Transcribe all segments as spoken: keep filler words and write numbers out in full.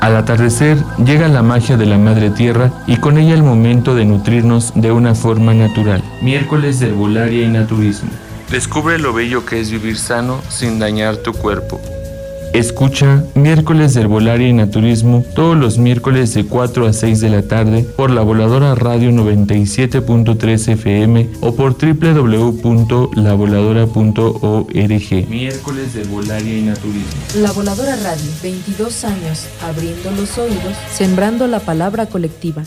Al atardecer llega la magia de la Madre Tierra y con ella el momento de nutrirnos de una forma natural. Miércoles de herbolaria y naturismo. Descubre lo bello que es vivir sano sin dañar tu cuerpo. Escucha Miércoles de Herbolaria y Naturismo todos los miércoles de cuatro a seis de la tarde por La Voladora Radio noventa y siete punto tres F M o por doble u doble u doble u punto la voladora punto org. Miércoles de Herbolaria y Naturismo. La Voladora Radio, veintidós años, abriendo los oídos, sembrando la palabra colectiva.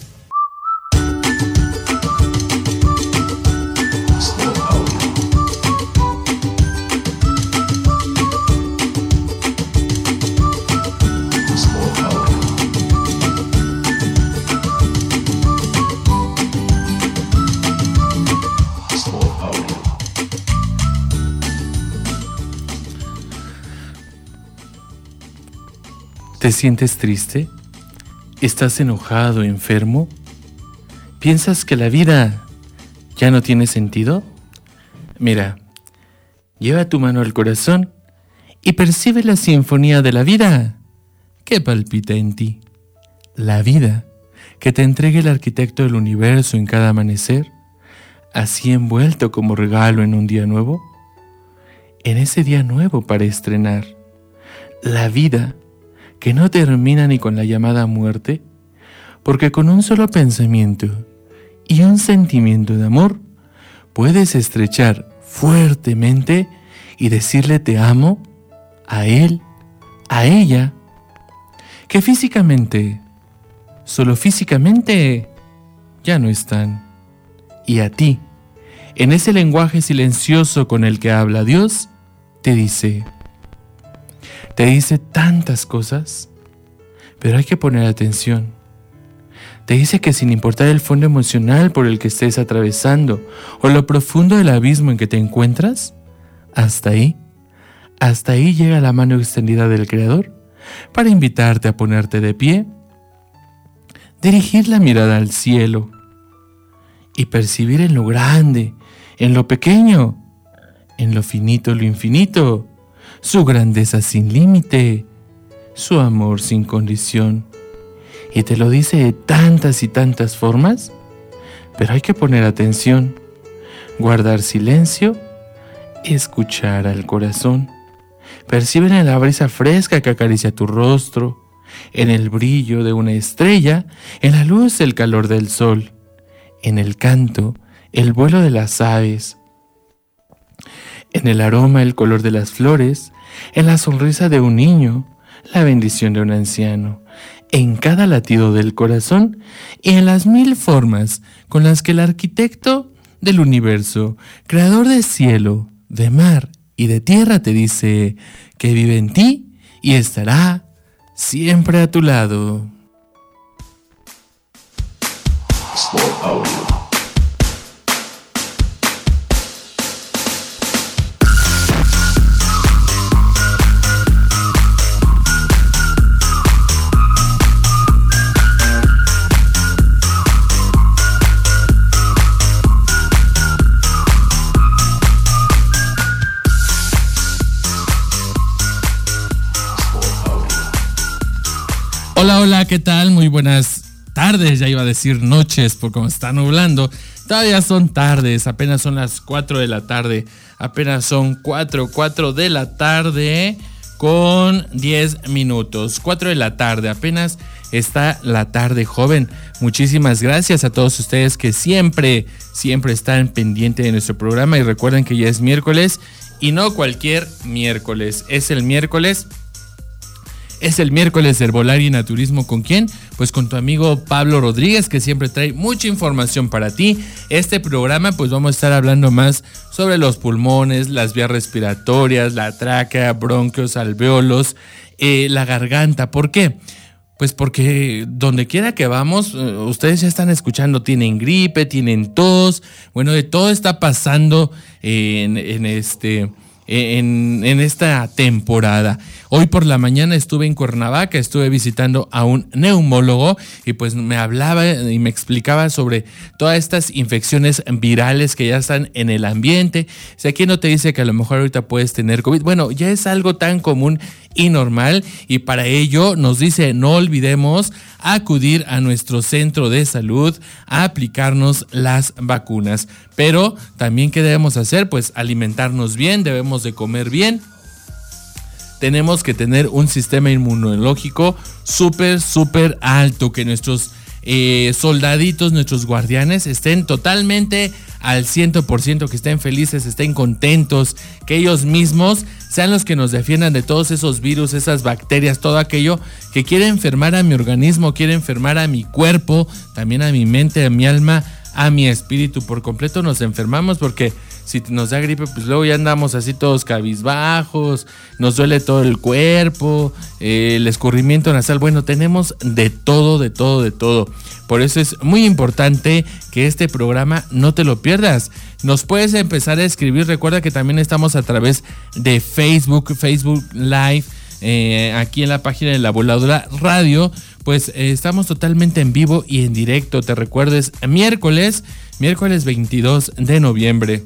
¿Te sientes triste? ¿Estás enojado, enfermo? ¿Piensas que la vida ya no tiene sentido? Mira, lleva tu mano al corazón y percibe la sinfonía de la vida que palpita en ti. La vida que te entrega el arquitecto del universo en cada amanecer, así envuelto como regalo en un día nuevo. En ese día nuevo para estrenar. La vida que no termina ni con la llamada muerte, porque con un solo pensamiento y un sentimiento de amor puedes estrechar fuertemente y decirle te amo a él, a ella, que físicamente, solo físicamente, ya no están. Y a ti, en ese lenguaje silencioso con el que habla Dios, te dice... Te dice tantas cosas, pero hay que poner atención. Te dice que sin importar el fondo emocional por el que estés atravesando o lo profundo del abismo en que te encuentras, hasta ahí, hasta ahí llega la mano extendida del Creador para invitarte a ponerte de pie, dirigir la mirada al cielo y percibir en lo grande, en lo pequeño, en lo finito, lo infinito, su grandeza sin límite, su amor sin condición. Y te lo dice de tantas y tantas formas, pero hay que poner atención, guardar silencio, escuchar al corazón. Percibe en la brisa fresca que acaricia tu rostro, en el brillo de una estrella, en la luz el calor del sol, en el canto, el vuelo de las aves, en el aroma, el color de las flores, en la sonrisa de un niño, la bendición de un anciano, en cada latido del corazón y en las mil formas con las que el arquitecto del universo, creador de cielo, de mar y de tierra, te dice que vive en ti y estará siempre a tu lado. Sport Audio. Hola, hola, ¿qué tal? Muy buenas tardes, ya iba a decir noches por cómo está nublando. Todavía son tardes, apenas son las cuatro de la tarde, apenas son cuatro, cuatro de la tarde con diez minutos. cuatro de la tarde, apenas está la tarde, joven. Muchísimas gracias a todos ustedes que siempre, siempre están pendientes de nuestro programa y recuerden que ya es miércoles y no cualquier miércoles, es el miércoles... Es el miércoles de Herbolaria y Naturismo. ¿Con quién? Pues con tu amigo Pablo Rodríguez, que siempre trae mucha información para ti. Este programa pues vamos a estar hablando más sobre los pulmones, las vías respiratorias, la tráquea, bronquios, alvéolos, eh, la garganta. ¿Por qué? Pues porque donde quiera que vamos, ustedes ya están escuchando, tienen gripe, tienen tos, bueno, de todo está pasando en, en este... en, en esta temporada. Hoy por la mañana estuve en Cuernavaca, estuve visitando a un neumólogo y pues me hablaba y me explicaba sobre todas estas infecciones virales que ya están en el ambiente. Si aquí no te dice que a lo mejor ahorita puedes tener COVID, bueno, ya es algo tan común y normal, y para ello nos dice no olvidemos acudir a nuestro centro de salud a aplicarnos las vacunas. Pero también, ¿qué debemos hacer? Pues alimentarnos bien, debemos de comer bien. Tenemos que tener un sistema inmunológico súper, súper alto, que nuestros eh, soldaditos, nuestros guardianes estén totalmente al cien por ciento, que estén felices, estén contentos, que ellos mismos sean los que nos defiendan de todos esos virus, esas bacterias, todo aquello que quiere enfermar a mi organismo, quiere enfermar a mi cuerpo, también a mi mente, a mi alma, a mi espíritu. Por completo nos enfermamos porque si nos da gripe, pues luego ya andamos así todos cabizbajos, nos duele todo el cuerpo, eh, el escurrimiento nasal. Bueno, tenemos de todo, de todo, de todo. Por eso es muy importante que este programa no te lo pierdas. Nos puedes empezar a escribir. Recuerda que también estamos a través de Facebook, Facebook Live, eh, aquí en la página de La Voladora Radio. Pues eh, estamos totalmente en vivo y en directo. Te recuerdo, es miércoles, miércoles veintidós de noviembre.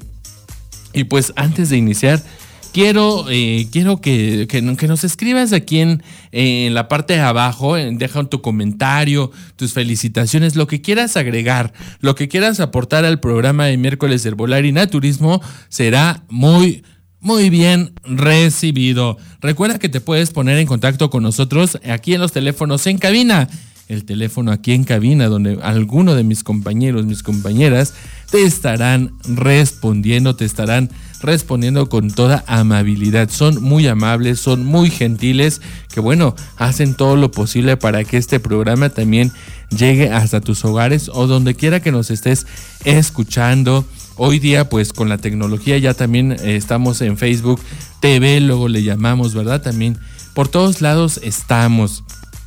Y pues antes de iniciar, quiero, eh, quiero que, que, que nos escribas aquí en, eh, en la parte de abajo, en, deja tu comentario, tus felicitaciones, lo que quieras agregar, lo que quieras aportar al programa de miércoles Herbolaria y Naturismo será muy, muy bien recibido. Recuerda que te puedes poner en contacto con nosotros aquí en los teléfonos en cabina. El teléfono aquí en cabina, donde alguno de mis compañeros, mis compañeras, te estarán respondiendo, te estarán respondiendo con toda amabilidad. Son muy amables, son muy gentiles, que bueno, hacen todo lo posible para que este programa también llegue hasta tus hogares o donde quiera que nos estés escuchando. Hoy día, pues con la tecnología ya también eh, estamos en Facebook T V, luego le llamamos, ¿verdad? También por todos lados estamos.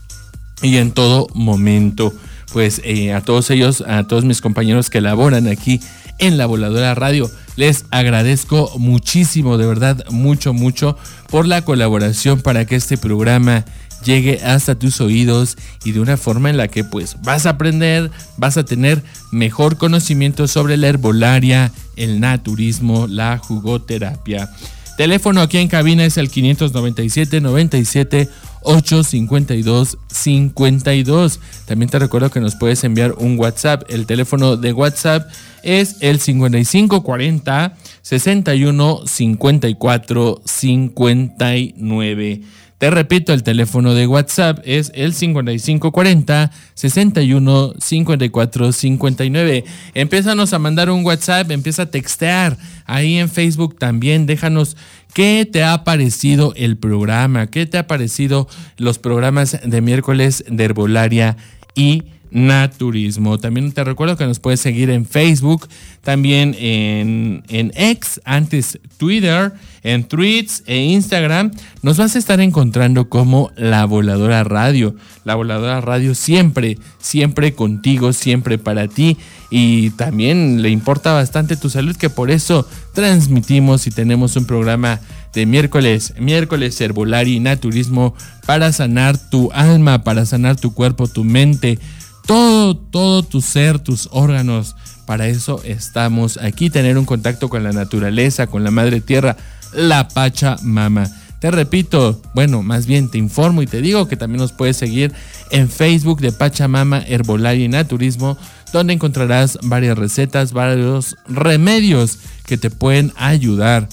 Y en todo momento, pues eh, a todos ellos, a todos mis compañeros que laboran aquí en La Voladora Radio, les agradezco muchísimo, de verdad, mucho, mucho por la colaboración para que este programa llegue hasta tus oídos y de una forma en la que pues vas a aprender, vas a tener mejor conocimiento sobre la herbolaria, el naturismo, la jugoterapia. Teléfono aquí en cabina es el quinientos noventa y siete, noventa y siete, ochocientos cincuenta y dos, cincuenta y dos. También te recuerdo que nos puedes enviar un WhatsApp. El teléfono de WhatsApp es el cincuenta y cinco cuarenta, sesenta y uno, cincuenta y cuatro, cincuenta y nueve. Te repito, el teléfono de WhatsApp es el cincuenta y cinco cuarenta, sesenta y uno, cincuenta y cuatro, cincuenta y nueve. Empézanos a mandar un WhatsApp, empieza a textear. Ahí en Facebook también déjanos qué te ha parecido el programa, qué te ha parecido los programas de miércoles de Herbolaria y Naturismo. También te recuerdo que nos puedes seguir en Facebook, también en, en X, antes Twitter, en Threads e Instagram. Nos vas a estar encontrando como La Voladora Radio. La Voladora Radio siempre, siempre contigo, siempre para ti. Y también le importa bastante tu salud, que por eso transmitimos y tenemos un programa de miércoles, miércoles Herbolaria y Naturismo, para sanar tu alma, para sanar tu cuerpo, tu mente, todo, todo tu ser, tus órganos. Para eso estamos aquí, tener un contacto con la naturaleza, con la madre tierra, la Pachamama. Te repito, bueno, más bien te informo y te digo que también nos puedes seguir en Facebook de Pachamama, Herbolaria y Naturismo, donde encontrarás varias recetas, varios remedios que te pueden ayudar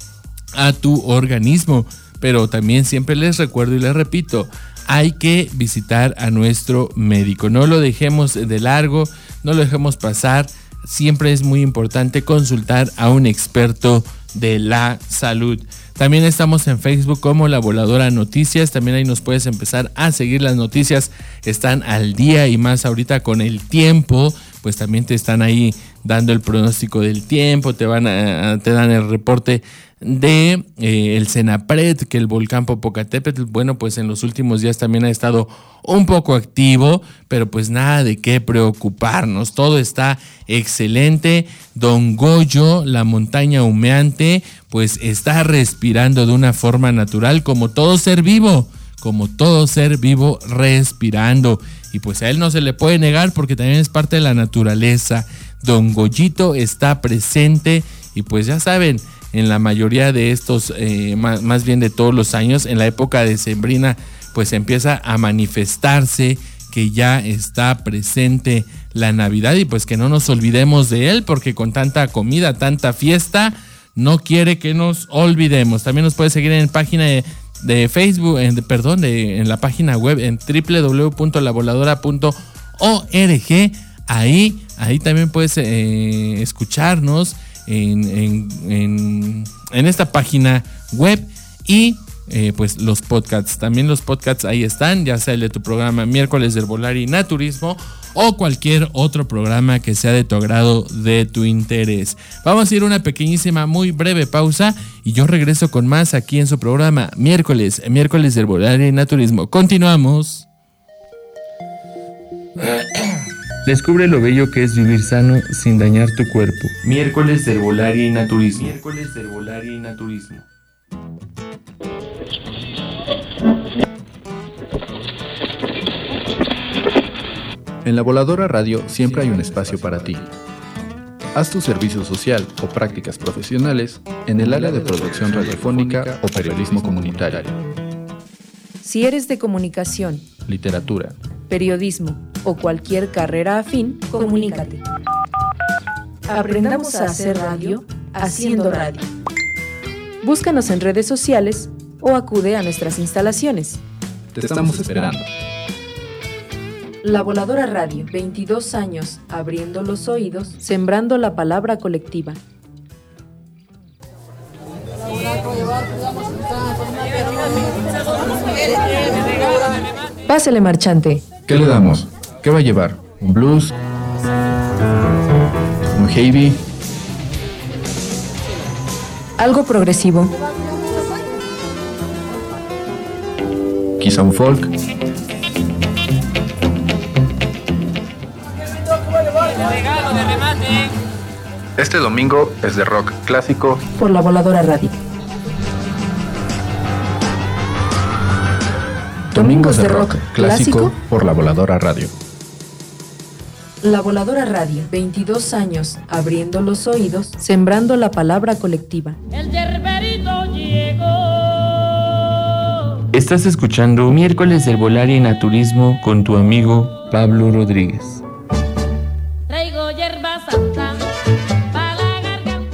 a tu organismo. Pero también siempre les recuerdo y les repito, hay que visitar a nuestro médico. No lo dejemos de largo, no lo dejemos pasar. Siempre es muy importante consultar a un experto de la salud. También estamos en Facebook como La Voladora Noticias. También ahí nos puedes empezar a seguir. Las noticias están al día y más ahorita con el tiempo, pues también te están ahí dando el pronóstico del tiempo, te van a, te dan el reporte de eh, el Senapred, que el volcán Popocatépetl, bueno, pues en los últimos días también ha estado un poco activo, pero pues nada de qué preocuparnos, todo está excelente. Don Goyo, la montaña humeante, pues está respirando de una forma natural como todo ser vivo, como todo ser vivo respirando, y pues a él no se le puede negar porque también es parte de la naturaleza. Don Goyito está presente y pues ya saben, en la mayoría de estos, eh, más, más bien de todos los años, en la época decembrina, pues empieza a manifestarse que ya está presente la Navidad y pues que no nos olvidemos de él, porque con tanta comida, tanta fiesta, no quiere que nos olvidemos. También nos puede seguir en la página de, de Facebook, en, perdón, de, en la página web en doble u doble u doble u punto la voladora punto org. Ahí, ahí también puedes eh, escucharnos en, en, en, en esta página web y eh, pues los podcasts. También los podcasts ahí están, ya sea el de tu programa Miércoles de Herbolaria y Naturismo o cualquier otro programa que sea de tu agrado, de tu interés. Vamos a ir a una pequeñísima, muy breve pausa y yo regreso con más aquí en su programa Miércoles, Miércoles de Herbolaria y Naturismo. Continuamos. Descubre lo bello que es vivir sano sin dañar tu cuerpo. Miércoles de Herbolaria y Naturismo. Miércoles de Herbolaria y Naturismo. En La Voladora Radio siempre hay un espacio para ti. Haz tu servicio social o prácticas profesionales en el área de producción radiofónica o periodismo comunitario. Si eres de comunicación, literatura, periodismo o cualquier carrera afín, comunícate. Aprendamos a hacer radio haciendo radio. Búscanos en redes sociales o acude a nuestras instalaciones. Te estamos esperando. La Voladora Radio, veintidós años abriendo los oídos, sembrando la palabra colectiva. Pásele, marchante. ¿Qué le damos? ¿Qué va a llevar? ¿Un blues? ¿Un heavy? Algo progresivo. ¿Quizá un folk? Este domingo es de rock clásico por La Voladora Radio. Domingos de rock clásico por La Voladora Radio. La Voladora Radio, veintidós años abriendo los oídos, sembrando la palabra colectiva. El yerberito llegó. Estás escuchando Miércoles de Herbolaria y Naturismo con tu amigo Pablo Rodríguez. Traigo hierba santa para la garganta.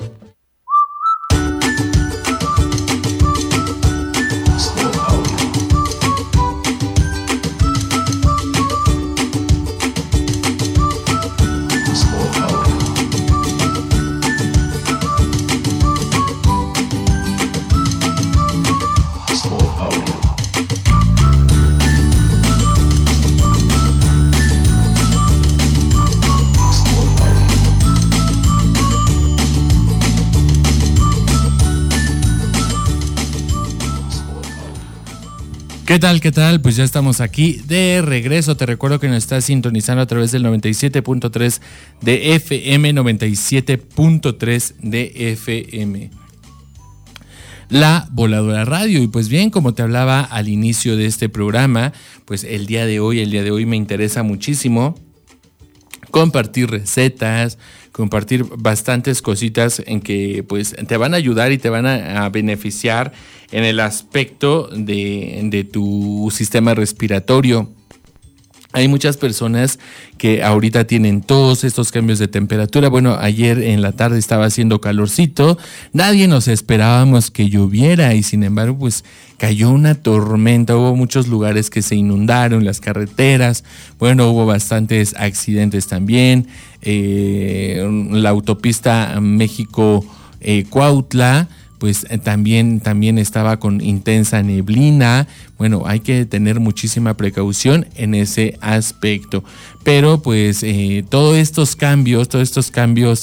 ¿Qué tal? ¿Qué tal? Pues ya estamos aquí de regreso. Te recuerdo que nos estás sintonizando a través del noventa y siete punto tres de F M, noventa y siete punto tres de F M. La Voladora Radio. Y pues bien, como te hablaba al inicio de este programa, pues el día de hoy, el día de hoy me interesa muchísimo compartir recetas, compartir bastantes cositas en que pues te van a ayudar y te van a, a beneficiar en el aspecto de, de tu sistema respiratorio. Hay muchas personas que ahorita tienen todos estos cambios de temperatura. Bueno, ayer en la tarde estaba haciendo calorcito, nadie nos esperábamos que lloviera y sin embargo pues cayó una tormenta, hubo muchos lugares que se inundaron, las carreteras, bueno, hubo bastantes accidentes también, eh, la autopista México-Cuautla, pues eh, también, también estaba con intensa neblina. Bueno, hay que tener muchísima precaución en ese aspecto. Pero pues eh, todos estos cambios, todos estos cambios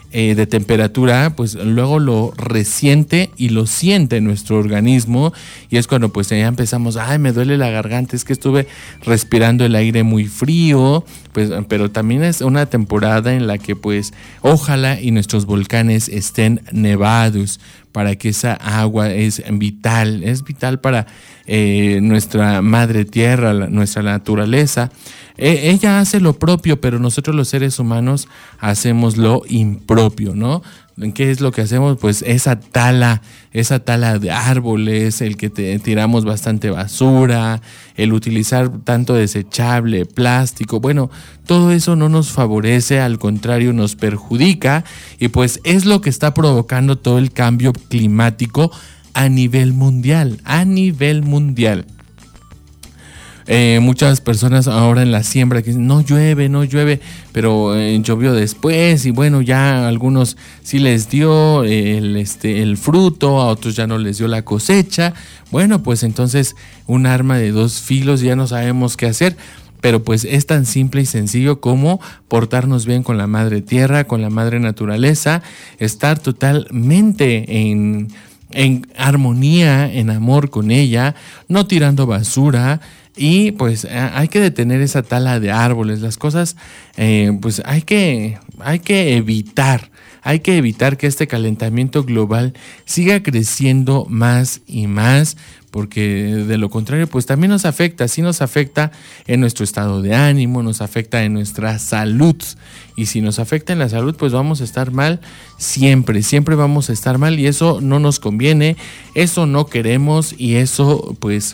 eh, de temperatura, pues luego lo resiente y lo siente nuestro organismo, y es cuando pues ya empezamos, ay, me duele la garganta, es que estuve respirando el aire muy frío, pues, pero también es una temporada en la que pues ojalá y nuestros volcanes estén nevados, para que esa agua es vital, es vital para eh, nuestra madre tierra, la, nuestra naturaleza. Eh, ella hace lo propio, pero nosotros los seres humanos hacemos lo impropio, ¿no? ¿Qué es lo que hacemos? Pues esa tala, esa tala de árboles, el que te, tiramos bastante basura, el utilizar tanto desechable, plástico, bueno, todo eso no nos favorece, al contrario nos perjudica, y pues es lo que está provocando todo el cambio climático a nivel mundial, a nivel mundial. Eh, muchas personas ahora en la siembra que dicen, no llueve, no llueve, pero eh, llovió después, y bueno, ya a algunos sí les dio el, este, el fruto, a otros ya no les dio la cosecha. Bueno, pues entonces un arma de dos filos, ya no sabemos qué hacer. Pero pues es tan simple y sencillo como portarnos bien con la madre tierra, con la madre naturaleza, estar totalmente en, en armonía, en amor con ella, no tirando basura. Y pues hay que detener esa tala de árboles, las cosas eh, pues hay que, hay que evitar, hay que evitar que este calentamiento global siga creciendo más y más, porque de lo contrario pues también nos afecta, sí nos afecta en nuestro estado de ánimo, nos afecta en nuestra salud, y si nos afecta en la salud pues vamos a estar mal siempre, siempre vamos a estar mal, y eso no nos conviene, eso no queremos, y eso pues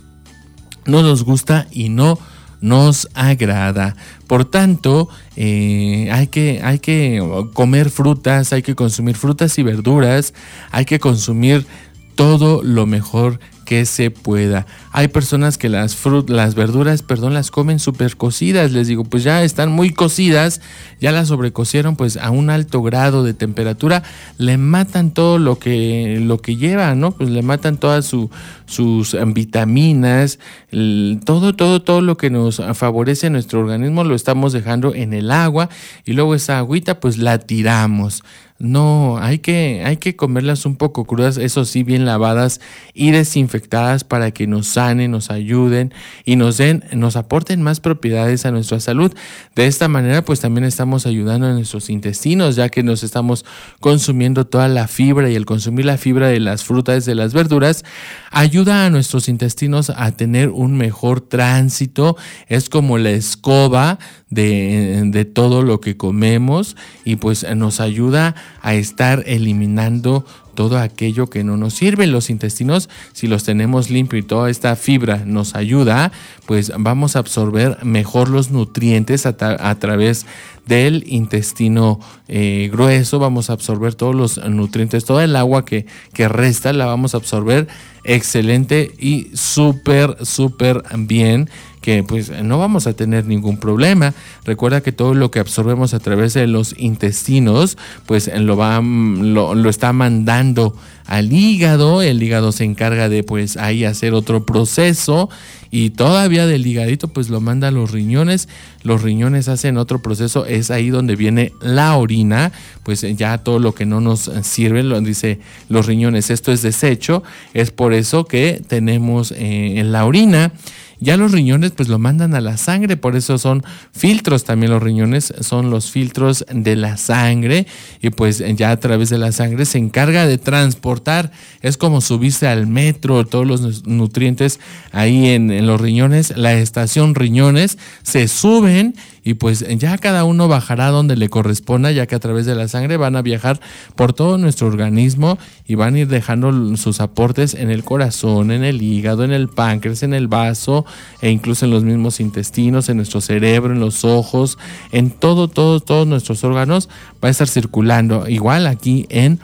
no nos gusta y no nos agrada. Por tanto, eh, hay que, hay que comer frutas, hay que consumir frutas y verduras, hay que consumir todo lo mejor que se pueda. Hay personas que las frut- las verduras, perdón, las comen súper cocidas. Les digo, pues ya están muy cocidas, ya las sobrecocieron pues a un alto grado de temperatura, le matan todo lo que, lo que lleva, ¿no? Pues le matan todas su, sus vitaminas, el, todo, todo, todo lo que nos favorece nuestro organismo lo estamos dejando en el agua, y luego esa agüita pues la tiramos. No, hay que, hay que comerlas un poco crudas, eso sí, bien lavadas y desinfectadas, para que nos sanen, nos ayuden y nos den, nos aporten más propiedades a nuestra salud. De esta manera, pues también estamos ayudando a nuestros intestinos, ya que nos estamos consumiendo toda la fibra, y el consumir la fibra de las frutas, de las verduras, ayuda a nuestros intestinos a tener un mejor tránsito. Es como la escoba de, de todo lo que comemos, y pues nos ayuda a estar eliminando todo aquello que no nos sirve. Los intestinos, si los tenemos limpios y toda esta fibra nos ayuda, pues vamos a absorber mejor los nutrientes a, ta- a través del intestino eh, grueso, vamos a absorber todos los nutrientes, toda el agua que, que resta la vamos a absorber excelente y súper, súper bien, que pues no vamos a tener ningún problema. Recuerda que todo lo que absorbemos a través de los intestinos, pues lo va, lo, lo está mandando al hígado. El hígado se encarga de pues ahí hacer otro proceso, y todavía del hígadito pues lo manda a los riñones. Los riñones hacen otro proceso, es ahí donde viene la orina, pues ya todo lo que no nos sirve, lo dice los riñones, esto es desecho. Es por eso que tenemos eh, en la orina. Ya los riñones pues lo mandan a la sangre, por eso son filtros también. Los riñones son los filtros de la sangre, y pues ya a través de la sangre se encarga de transportar. Es como subirse al metro, todos los nutrientes ahí en, en los riñones, la estación riñones, se suben, y pues ya cada uno bajará donde le corresponda, ya que a través de la sangre van a viajar por todo nuestro organismo y van a ir dejando sus aportes en el corazón, en el hígado, en el páncreas, en el vaso, e incluso en los mismos intestinos, en nuestro cerebro, en los ojos, en todo, todo, todos nuestros órganos va a estar circulando. Igual aquí en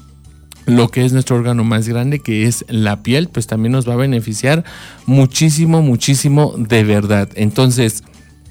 lo que es nuestro órgano más grande, que es la piel, pues también nos va a beneficiar muchísimo, muchísimo de verdad. Entonces,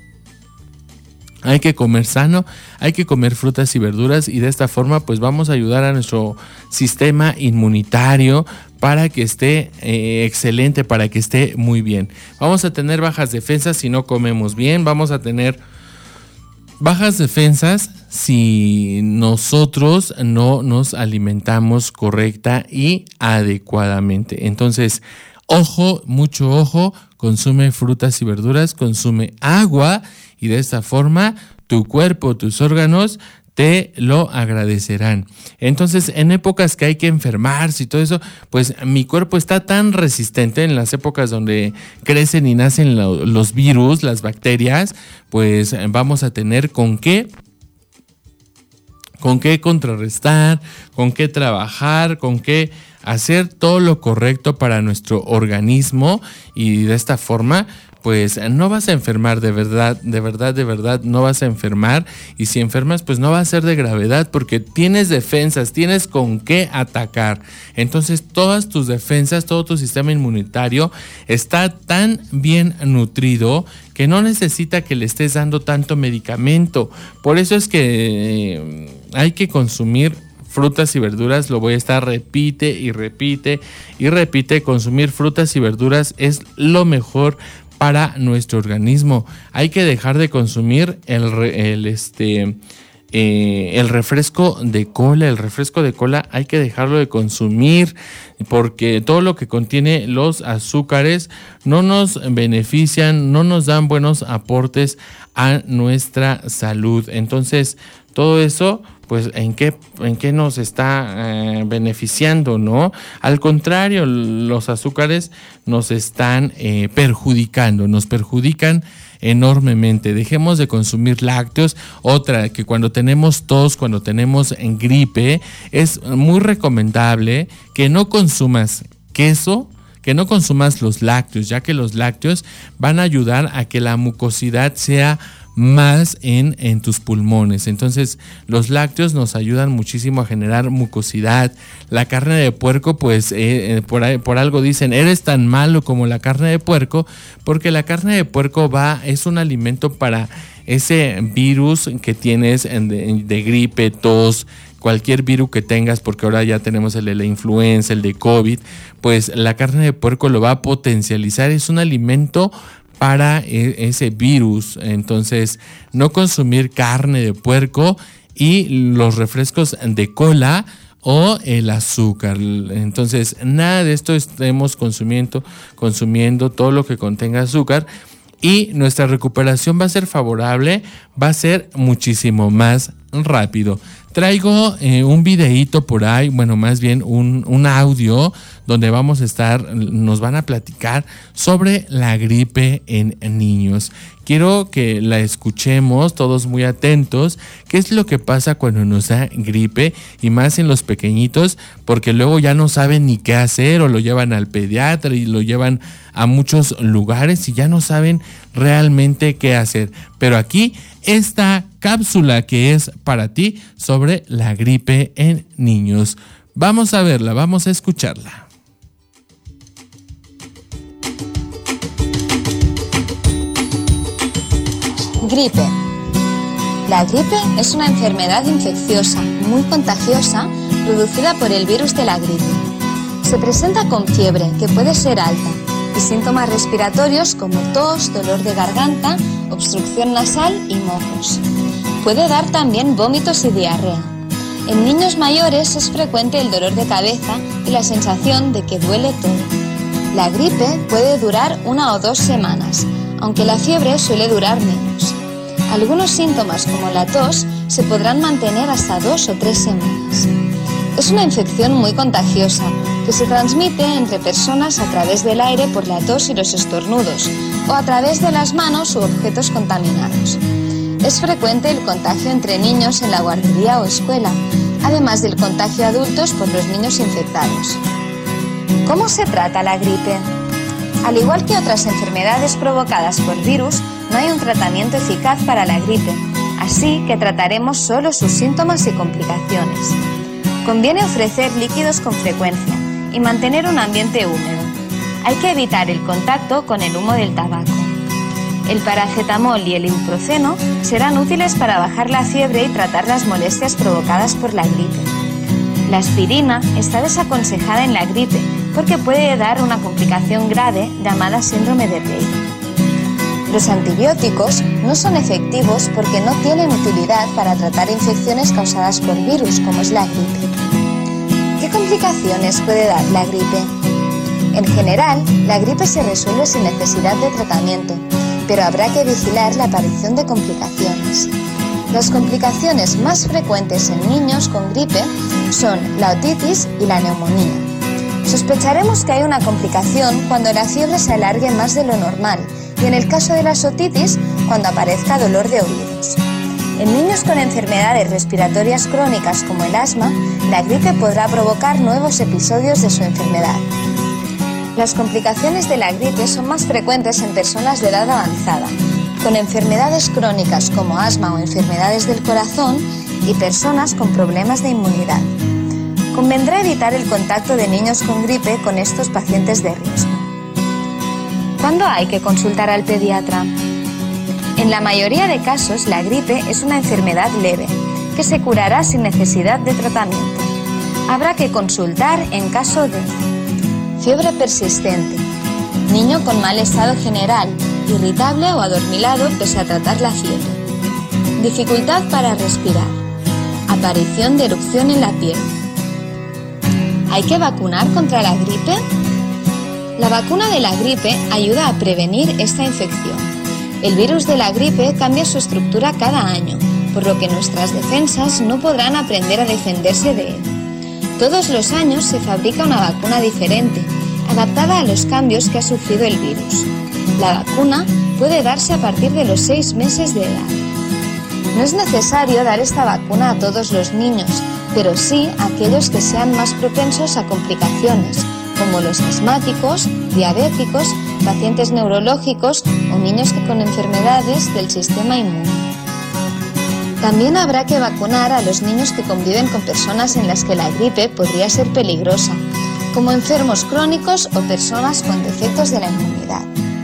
hay que comer sano, hay que comer frutas y verduras, y de esta forma pues vamos a ayudar a nuestro sistema inmunitario para que esté eh, excelente, para que esté muy bien. Vamos a tener bajas defensas si no comemos bien, vamos a tener bajas defensas si nosotros no nos alimentamos correcta y adecuadamente. Entonces, ojo, mucho ojo, consume frutas y verduras, consume agua y de esta forma tu cuerpo, tus órganos te lo agradecerán. Entonces, en épocas que hay que enfermarse y todo eso, pues mi cuerpo está tan resistente en las épocas donde crecen y nacen lo, los virus, las bacterias, pues vamos a tener con qué con qué contrarrestar, con qué trabajar, con qué hacer todo lo correcto para nuestro organismo y de esta forma pues no vas a enfermar de verdad, de verdad, de verdad, no vas a enfermar y si enfermas pues no va a ser de gravedad porque tienes defensas, tienes con qué atacar. Entonces todas tus defensas, todo tu sistema inmunitario está tan bien nutrido que no necesita que le estés dando tanto medicamento. Por eso es que eh, hay que consumir frutas y verduras, lo voy a estar repite y repite y repite, consumir frutas y verduras es lo mejor para nuestro organismo. Hay que dejar de consumir el, el, este, eh, el refresco de cola. El refresco de cola hay que dejarlo de consumir porque todo lo que contiene los azúcares no nos benefician, no nos dan buenos aportes a nuestra salud. Entonces, todo eso, pues, ¿en qué, en qué nos está eh, beneficiando, no? Al contrario, los azúcares nos están eh, perjudicando, nos perjudican enormemente. Dejemos de consumir lácteos. Otra, que cuando tenemos tos, cuando tenemos gripe, es muy recomendable que no consumas queso, que no consumas los lácteos, ya que los lácteos van a ayudar a que la mucosidad sea más en, en tus pulmones. Entonces los lácteos nos ayudan muchísimo a generar mucosidad. La carne de puerco, pues eh, eh, por, ahí, por algo dicen, eres tan malo como la carne de puerco, porque la carne de puerco va, es un alimento para ese virus que tienes de, de gripe, tos, cualquier virus que tengas, porque ahora ya tenemos el de la influenza, el de COVID, pues la carne de puerco lo va a potencializar. Es un alimento para ese virus. Entonces, no consumir carne de puerco y los refrescos de cola o el azúcar. Entonces, nada de esto estemos consumiendo, consumiendo todo lo que contenga azúcar y nuestra recuperación va a ser favorable, va a ser muchísimo más rápido. Traigo eh, un videíto por ahí, bueno, más bien un, un audio donde vamos a estar, nos van a platicar sobre la gripe en niños. Quiero que la escuchemos todos muy atentos. ¿Qué es lo que pasa cuando nos da gripe? Y más en los pequeñitos, porque luego ya no saben ni qué hacer o lo llevan al pediatra y lo llevan a muchos lugares y ya no saben realmente qué hacer. Pero aquí esta cápsula que es para ti sobre la gripe en niños. Vamos a verla, vamos a escucharla. Gripe. La gripe es una enfermedad infecciosa muy contagiosa producida por el virus de la gripe. Se presenta con fiebre, que puede ser alta, y síntomas respiratorios como tos, dolor de garganta, obstrucción nasal y mocos. Puede dar también vómitos y diarrea. En niños mayores es frecuente el dolor de cabeza y la sensación de que duele todo. La gripe puede durar una o dos semanas, aunque la fiebre suele durar menos. Algunos síntomas como la tos se podrán mantener hasta dos o tres semanas. Es una infección muy contagiosa que se transmite entre personas a través del aire por la tos y los estornudos o a través de las manos u objetos contaminados. Es frecuente el contagio entre niños en la guardería o escuela, además del contagio a adultos por los niños infectados. ¿Cómo se trata la gripe? Al igual que otras enfermedades provocadas por virus, no hay un tratamiento eficaz para la gripe, así que trataremos solo sus síntomas y complicaciones. Conviene ofrecer líquidos con frecuencia y mantener un ambiente húmedo. Hay que evitar el contacto con el humo del tabaco. El paracetamol y el ibuprofeno serán útiles para bajar la fiebre y tratar las molestias provocadas por la gripe. La aspirina está desaconsejada en la gripe porque puede dar una complicación grave llamada síndrome de Raynaud. Los antibióticos no son efectivos porque no tienen utilidad para tratar infecciones causadas por virus, como es la gripe. ¿Qué complicaciones puede dar la gripe? En general, la gripe se resuelve sin necesidad de tratamiento, pero habrá que vigilar la aparición de complicaciones. Las complicaciones más frecuentes en niños con gripe son la otitis y la neumonía. Sospecharemos que hay una complicación cuando la fiebre se alargue más de lo normal y en el caso de las otitis, cuando aparezca dolor de oídos. En niños con enfermedades respiratorias crónicas como el asma, la gripe podrá provocar nuevos episodios de su enfermedad. Las complicaciones de la gripe son más frecuentes en personas de edad avanzada, con enfermedades crónicas como asma o enfermedades del corazón y personas con problemas de inmunidad. Convendrá evitar el contacto de niños con gripe con estos pacientes de riesgo. ¿Cuándo hay que consultar al pediatra? En la mayoría de casos, la gripe es una enfermedad leve, que se curará sin necesidad de tratamiento. Habrá que consultar en caso de fiebre persistente, niño con mal estado general, irritable o adormilado pese a tratar la fiebre, dificultad para respirar, aparición de erupción en la piel. ¿Hay que vacunar contra la gripe? La vacuna de la gripe ayuda a prevenir esta infección. El virus de la gripe cambia su estructura cada año, por lo que nuestras defensas no podrán aprender a defenderse de él. Todos los años se fabrica una vacuna diferente, adaptada a los cambios que ha sufrido el virus. La vacuna puede darse a partir de los seis meses de edad. No es necesario dar esta vacuna a todos los niños, pero sí a aquellos que sean más propensos a complicaciones, como los asmáticos, diabéticos, pacientes neurológicos o niños que con enfermedades del sistema inmune. También habrá que vacunar a los niños que conviven con personas en las que la gripe podría ser peligrosa, como enfermos crónicos o personas con defectos de la inmunidad.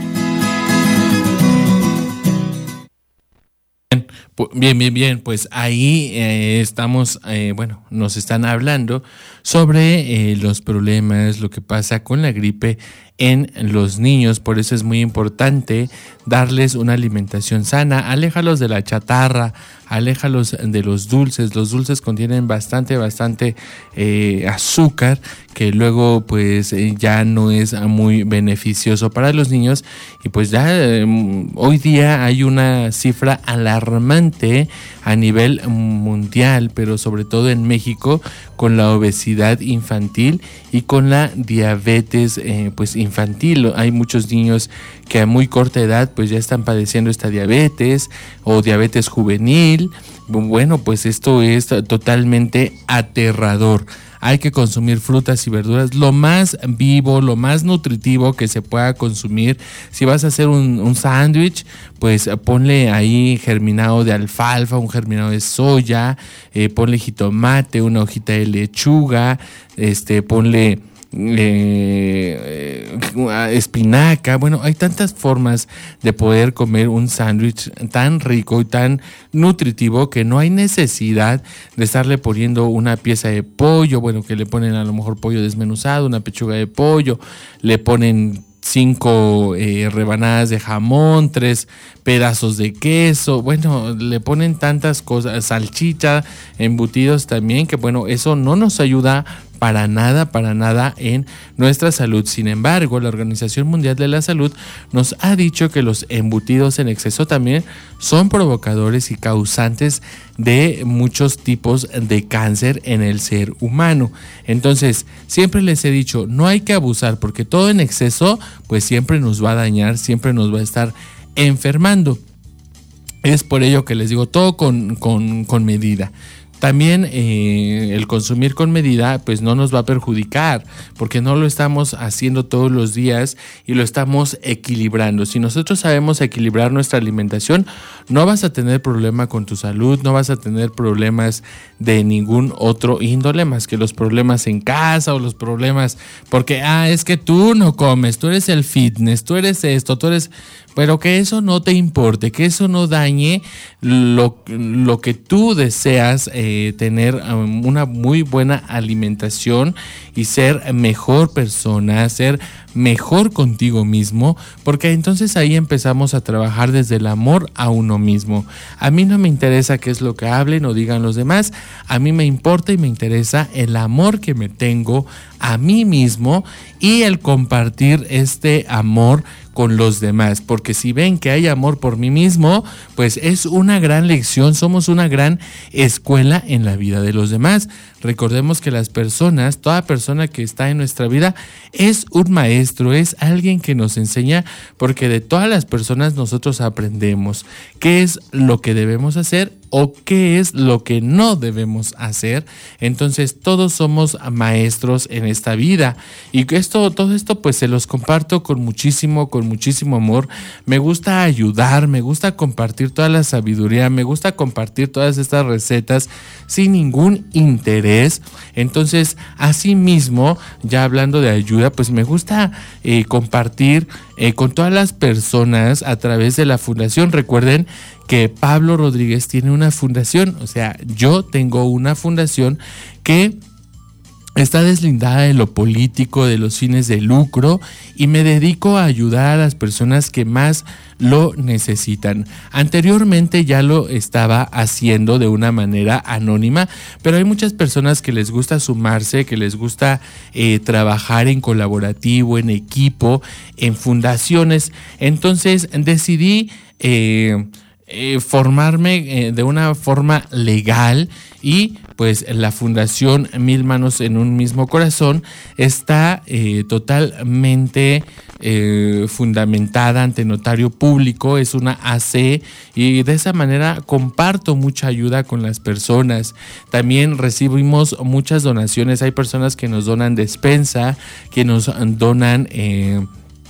Bien, bien, bien, pues ahí eh, estamos, eh, bueno, nos están hablando sobre eh, los problemas, lo que pasa con la gripe en los niños. Por eso es muy importante darles una alimentación sana. Aléjalos de la chatarra, aléjalos de los dulces. Los dulces contienen bastante, bastante eh, azúcar, que luego pues eh, ya no es muy beneficioso para los niños. Y pues ya eh, hoy día hay una cifra alarmante a nivel mundial, pero sobre todo en México, con la obesidad infantil y con la diabetes eh, pues infantil. Hay muchos niños que a muy corta edad pues ya están padeciendo esta diabetes o diabetes juvenil. Bueno, pues esto es totalmente aterrador. Hay que consumir frutas y verduras lo más vivo, lo más nutritivo que se pueda consumir. Si vas a hacer un, un sándwich, pues ponle ahí germinado de alfalfa, un germinado de soya, eh, ponle jitomate, una hojita de lechuga, este, ponle Eh, eh, espinaca. Bueno, hay tantas formas de poder comer un sándwich tan rico y tan nutritivo que no hay necesidad de estarle poniendo una pieza de pollo, bueno, que le ponen a lo mejor pollo desmenuzado, una pechuga de pollo, le ponen cinco eh, rebanadas de jamón, tres pedazos de queso, bueno, le ponen tantas cosas, salchicha, embutidos también, que bueno, eso no nos ayuda para nada, para nada en nuestra salud. Sin embargo, la Organización Mundial de la Salud nos ha dicho que los embutidos en exceso también son provocadores y causantes de muchos tipos de cáncer en el ser humano. Entonces, siempre les he dicho, no hay que abusar, porque todo en exceso, pues siempre nos va a dañar, siempre nos va a estar enfermando. Es por ello que les digo, todo con, con, con medida. También eh, el consumir con medida pues no nos va a perjudicar, porque no lo estamos haciendo todos los días y lo estamos equilibrando. Si nosotros sabemos equilibrar nuestra alimentación, no vas a tener problema con tu salud, no vas a tener problemas de ningún otro índole más que los problemas en casa o los problemas porque, ah, es que tú no comes, tú eres el fitness, tú eres esto, tú eres... pero que eso no te importe, que eso no dañe lo, lo que tú deseas, eh, tener una muy buena alimentación y ser mejor persona, ser mejor contigo mismo, porque entonces ahí empezamos a trabajar desde el amor a uno mismo. A mí no me interesa qué es lo que hablen o digan los demás, a mí me importa y me interesa el amor que me tengo a mí mismo y el compartir este amor con los demás, porque si ven que hay amor por mí mismo, pues es una gran lección, somos una gran escuela en la vida de los demás. Recordemos que las personas, toda persona que está en nuestra vida es un maestro, es alguien que nos enseña, porque de todas las personas nosotros aprendemos qué es lo que debemos hacer o qué es lo que no debemos hacer. Entonces todos somos maestros en esta vida, y que esto, todo esto pues se los comparto con muchísimo, con muchísimo amor. Me gusta ayudar, me gusta compartir toda la sabiduría, me gusta compartir todas estas recetas sin ningún interés. Entonces, asimismo, ya hablando de ayuda, pues me gusta eh, compartir eh, con todas las personas a través de la fundación. Recuerden que Pablo Rodríguez tiene una fundación, o sea, yo tengo una fundación que está deslindada de lo político, de los fines de lucro, y me dedico a ayudar a las personas que más lo necesitan. Anteriormente ya lo estaba haciendo de una manera anónima, pero hay muchas personas que les gusta sumarse, que les gusta eh, trabajar en colaborativo, en equipo, en fundaciones. Entonces decidí eh, Eh, formarme eh, de una forma legal, y pues la Fundación Mil Manos en un Mismo Corazón está eh, totalmente eh, fundamentada ante notario público, es una A C, y de esa manera comparto mucha ayuda con las personas. También recibimos muchas donaciones, hay personas que nos donan despensa, que nos donan eh,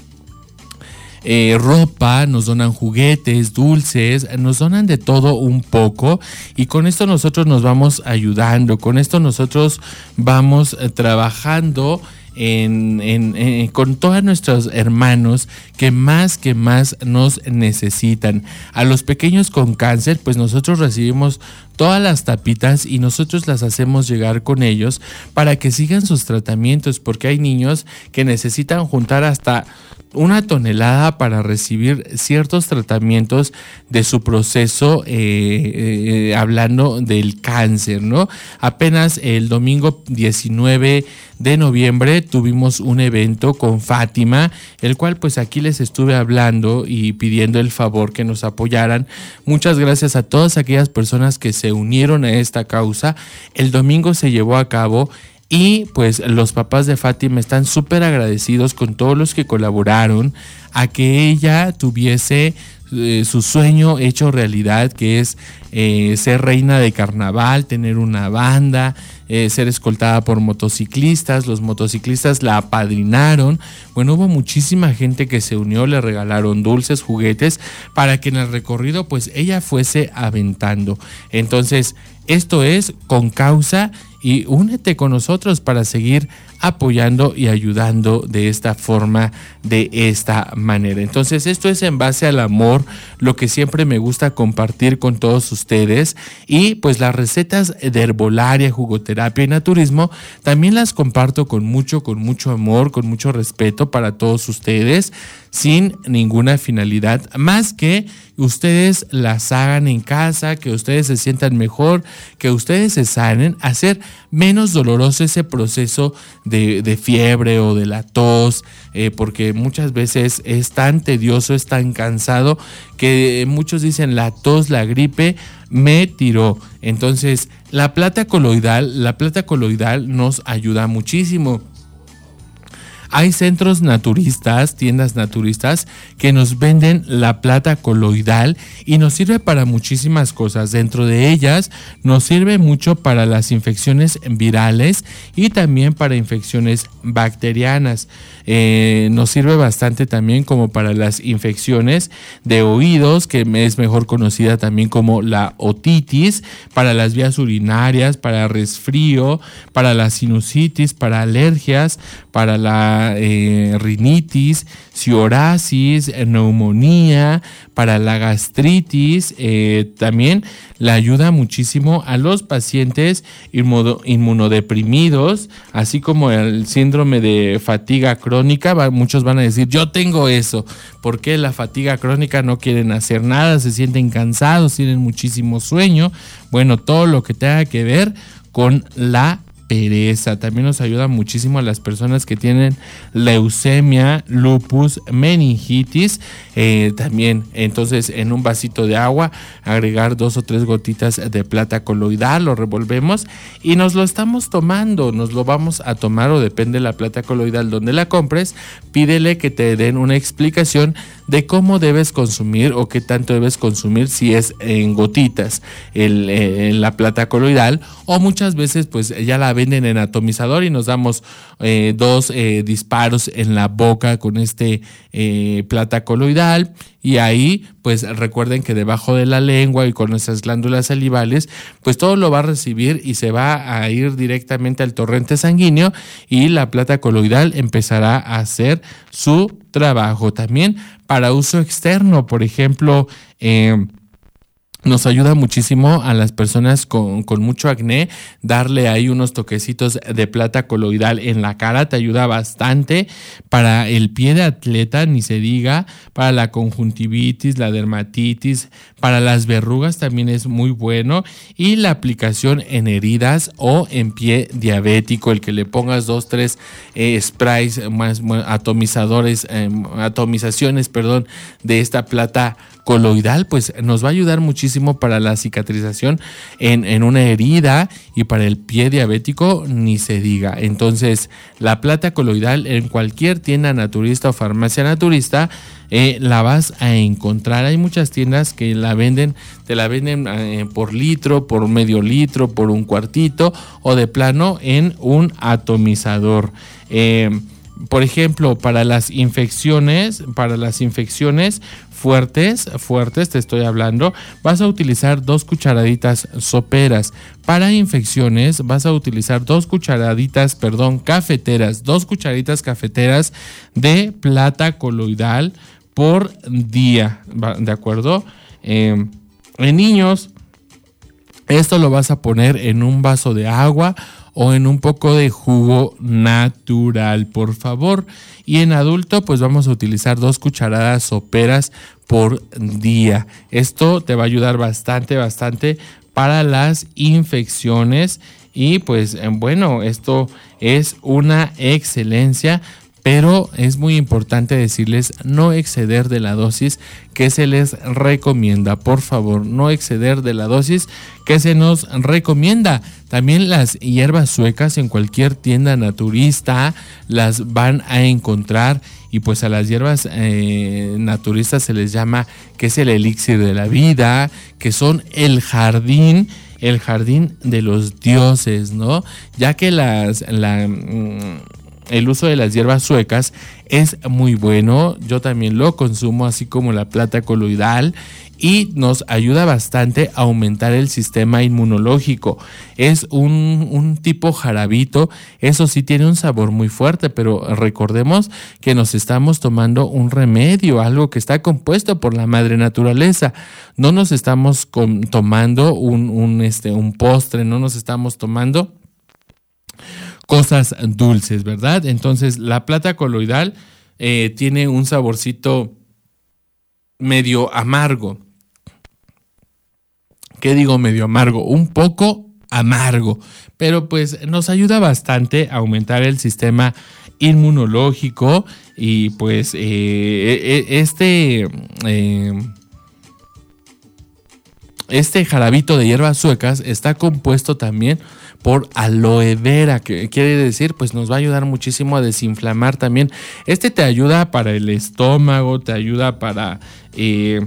Eh, ropa, nos donan juguetes, dulces, nos donan de todo un poco, y con esto nosotros nos vamos ayudando, con esto nosotros vamos eh, trabajando En, en, en, con todos nuestros hermanos que más que más nos necesitan. A los pequeños con cáncer, pues nosotros recibimos todas las tapitas y nosotros las hacemos llegar con ellos para que sigan sus tratamientos, porque hay niños que necesitan juntar hasta una tonelada para recibir ciertos tratamientos de su proceso, eh, eh, hablando del cáncer, ¿no? Apenas el domingo diecinueve de noviembre tuvimos un evento con Fátima, el cual pues aquí les estuve hablando y pidiendo el favor que nos apoyaran. Muchas gracias a todas aquellas personas que se unieron a esta causa. El domingo se llevó a cabo, y pues los papás de Fátima están súper agradecidos con todos los que colaboraron a que ella tuviese eh, su sueño hecho realidad, que es eh, ser reina de carnaval, tener una banda, eh, ser escoltada por motociclistas. Los motociclistas la apadrinaron. Bueno, hubo muchísima gente que se unió, le regalaron dulces, juguetes, para que en el recorrido pues ella fuese aventando. Entonces, esto es Con Causa, y únete con nosotros para seguir apoyando y ayudando de esta forma, de esta manera. Entonces, esto es en base al amor, lo que siempre me gusta compartir con todos ustedes. Y pues las recetas de herbolaria, jugoterapia y naturismo también las comparto con mucho, con mucho amor, con mucho respeto para todos ustedes, sin ninguna finalidad más que ustedes las hagan en casa, que ustedes se sientan mejor, que ustedes se sanen, hacer menos doloroso ese proceso de, de fiebre o de la tos, eh, porque muchas veces es tan tedioso, es tan cansado, que muchos dicen la tos, la gripe me tiró. Entonces la plata coloidal, la plata coloidal nos ayuda muchísimo. Hay centros naturistas, tiendas naturistas que nos venden la plata coloidal y nos sirve para muchísimas cosas. Dentro de ellas nos sirve mucho para las infecciones virales y también para infecciones bacterianas. Eh, nos sirve bastante también como para las infecciones de oídos, que es mejor conocida también como la otitis, para las vías urinarias, para resfrío, para la sinusitis, para alergias, para la la eh, rinitis, psoriasis, neumonía, para la gastritis. Eh, también le ayuda muchísimo a los pacientes inmuno, inmunodeprimidos, así como el síndrome de fatiga crónica. Va, muchos van a decir, yo tengo eso. ¿Por qué la fatiga crónica? No quieren hacer nada, se sienten cansados, tienen muchísimo sueño. Bueno, todo lo que tenga que ver con la pereza. También nos ayuda muchísimo a las personas que tienen leucemia, lupus, meningitis. Eh, también, entonces, en un vasito de agua, agregar dos o tres gotitas de plata coloidal, lo revolvemos y nos lo estamos tomando. Nos lo vamos a tomar, o depende de la plata coloidal donde la compres, pídele que te den una explicación de cómo debes consumir o qué tanto debes consumir, si es en gotitas el, eh, la plata coloidal, o muchas veces pues ya la venden en atomizador y nos damos eh, dos eh, disparos en la boca con este eh, plata coloidal. Y ahí, pues recuerden que debajo de la lengua y con nuestras glándulas salivales, pues todo lo va a recibir y se va a ir directamente al torrente sanguíneo y la plata coloidal empezará a hacer su trabajo. También para uso externo, por ejemplo, eh, nos ayuda muchísimo a las personas con, con mucho acné, darle ahí unos toquecitos de plata coloidal en la cara, te ayuda bastante. Para el pie de atleta, ni se diga, para la conjuntivitis, la dermatitis, para las verrugas también es muy bueno. Y la aplicación en heridas o en pie diabético, el que le pongas dos, tres eh, sprays, más, más atomizadores, eh, atomizaciones, perdón, de esta plata coloidal, pues nos va a ayudar muchísimo para la cicatrización en, en una herida, y para el pie diabético ni se diga. Entonces, la plata coloidal en cualquier tienda naturista o farmacia naturista eh, la vas a encontrar. Hay muchas tiendas que la venden, te la venden eh, por litro, por medio litro, por un cuartito, o de plano en un atomizador. Eh, por ejemplo, para las infecciones, para las infecciones fuertes, fuertes te estoy hablando, vas a utilizar dos cucharaditas soperas. Para infecciones vas a utilizar dos cucharaditas, perdón, cafeteras, dos cucharaditas cafeteras de plata coloidal por día, ¿de acuerdo? Eh, en niños, esto lo vas a poner en un vaso de agua o en un poco de jugo natural, por favor. Y en adulto, pues vamos a utilizar dos cucharadas soperas por día. Esto te va a ayudar bastante, bastante para las infecciones. Y pues bueno, esto es una excelencia, pero es muy importante decirles no exceder de la dosis que se les recomienda. Por favor, no exceder de la dosis que se nos recomienda. También las hierbas suecas en cualquier tienda naturista las van a encontrar, y pues a las hierbas eh, naturistas se les llama que es el elixir de la vida, que son el jardín, el jardín de los dioses, ¿no? Ya que las la mm, el uso de las hierbas suecas es muy bueno, yo también lo consumo, así como la plata coloidal, y nos ayuda bastante a aumentar el sistema inmunológico. Es un, un tipo jarabito, eso sí tiene un sabor muy fuerte, pero recordemos que nos estamos tomando un remedio, algo que está compuesto por la madre naturaleza. No nos estamos con, tomando un, un, este, un postre, no nos estamos tomando cosas dulces, ¿verdad? Entonces, la plata coloidal eh, tiene un saborcito medio amargo. ¿Qué digo medio amargo? Un poco amargo, pero pues nos ayuda bastante a aumentar el sistema inmunológico. Y pues eh, este... Eh, Este jarabito de hierbas suecas está compuesto también por aloe vera, que quiere decir, pues nos va a ayudar muchísimo a desinflamar también. Este te ayuda para el estómago, te ayuda para, eh,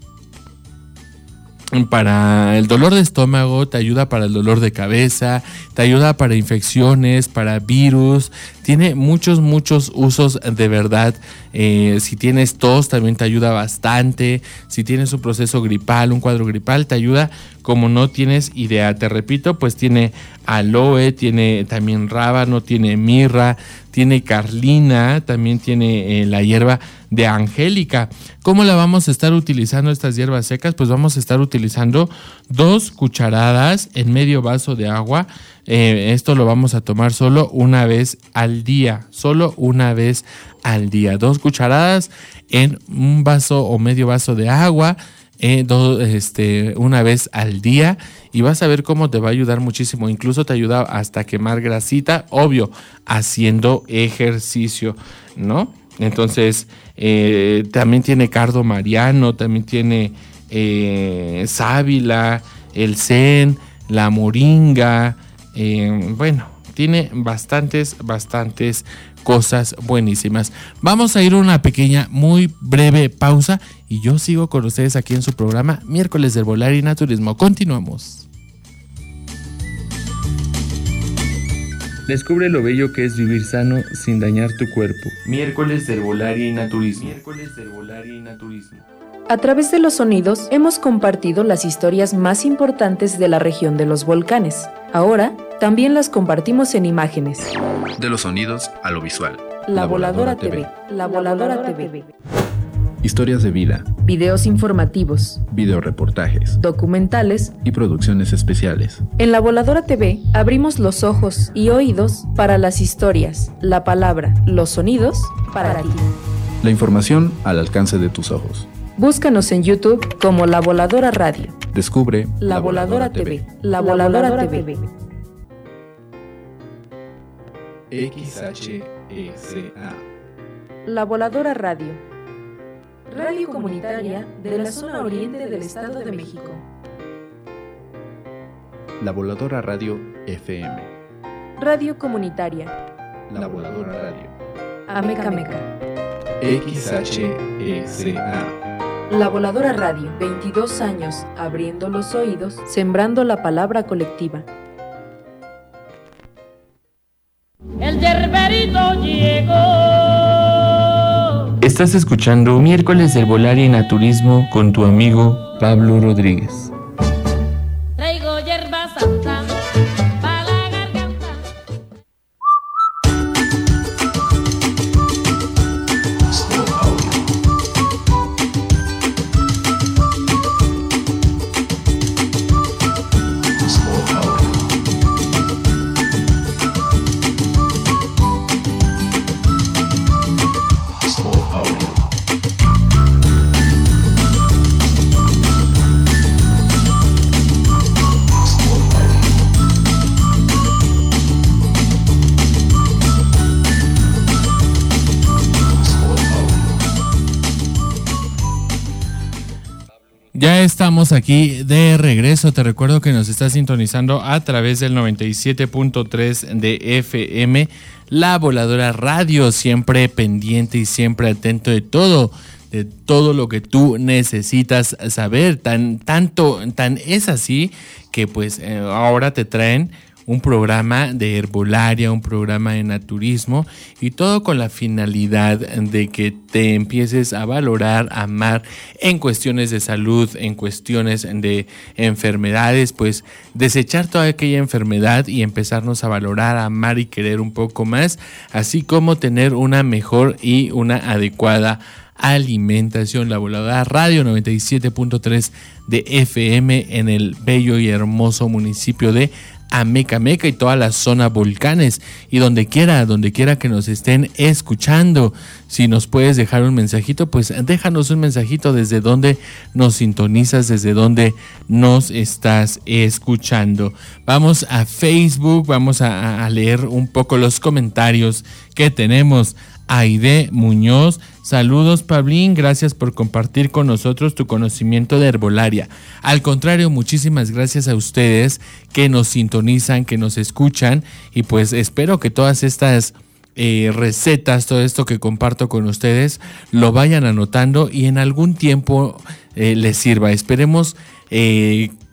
para el dolor de estómago, te ayuda para el dolor de cabeza, te ayuda para infecciones, para virus. tiene muchos, muchos usos de verdad. Eh, si tienes tos también te ayuda bastante, si tienes un proceso gripal, un cuadro gripal, te ayuda como no tienes idea. Te repito, pues tiene aloe, tiene también rábano, tiene mirra, tiene carlina, también tiene eh, la hierba de angélica. ¿Cómo la vamos a estar utilizando estas hierbas secas? Pues vamos a estar utilizando dos cucharadas en medio vaso de agua. Eh, esto lo vamos a tomar solo una vez al día, solo una vez al día. Dos cucharadas en un vaso o medio vaso de agua. Eh, do, este, una vez al día, y vas a ver cómo te va a ayudar muchísimo. Incluso te ayuda hasta quemar grasita, obvio, haciendo ejercicio, ¿no? Entonces, eh, también tiene cardo mariano, también tiene eh, sábila, el zen, la moringa, eh, bueno, tiene bastantes, bastantes cosas buenísimas. Vamos a ir a una pequeña, muy breve pausa y yo sigo con ustedes aquí en su programa Miércoles de Herbolaria y Naturismo. Continuamos. Descubre lo bello que es vivir sano sin dañar tu cuerpo. Miércoles de Herbolaria y Naturismo. Miércoles de Herbolaria y Naturismo. A través de los sonidos hemos compartido las historias más importantes de la región de los volcanes. Ahora también las compartimos en imágenes. De los sonidos a lo visual. La Voladora T V. La Voladora T V. Historias de vida, Videos informativos, videoreportajes documentales. y producciones especiales. En La Voladora T V abrimos los ojos y oídos para las historias, la palabra, los sonidos para ti. La información al alcance de tus ojos. Búscanos en YouTube como La Voladora Radio. Descubre La Voladora T V. La Voladora T V. X H E C A. La Voladora Radio. Radio comunitaria de la zona oriente del Estado de México. La Voladora Radio F M. Radio comunitaria. La Voladora Radio. Ameca Meca. X H E C A. La Voladora Radio. veintidós años abriendo los oídos, sembrando la palabra colectiva. El yerberito llegó. Estás escuchando Miércoles de Herbolaria y Naturismo con tu amigo Pablo Rodríguez. Traigo hierba santa para la garganta. Ya estamos aquí de regreso. Te recuerdo que nos estás sintonizando a través del noventa y siete punto tres de F M, La Voladora Radio, siempre pendiente y siempre atento de todo, de todo lo que tú necesitas saber. Tan, tanto, tan es así que pues eh, ahora te traen un programa de herbolaria, un programa de naturismo y todo con la finalidad de que te empieces a valorar, a amar en cuestiones de salud, en cuestiones de enfermedades, pues desechar toda aquella enfermedad y empezarnos a valorar, a amar y querer un poco más, así como tener una mejor y una adecuada alimentación. La Voladora Radio noventa y siete punto tres de F M en el bello y hermoso municipio de Ameca Meca y toda la zona volcanes, y donde quiera, donde quiera que nos estén escuchando. Si nos puedes dejar un mensajito, pues déjanos un mensajito desde donde nos sintonizas, desde donde nos estás escuchando. Vamos a Facebook, vamos a, a leer un poco los comentarios que tenemos. Aide Muñoz, saludos Pablín, gracias por compartir con nosotros tu conocimiento de herbolaria. Al contrario, muchísimas gracias a ustedes que nos sintonizan, que nos escuchan, y pues espero que todas estas eh, recetas, todo esto que comparto con ustedes, lo vayan anotando y en algún tiempo eh, les sirva. Esperemos eh,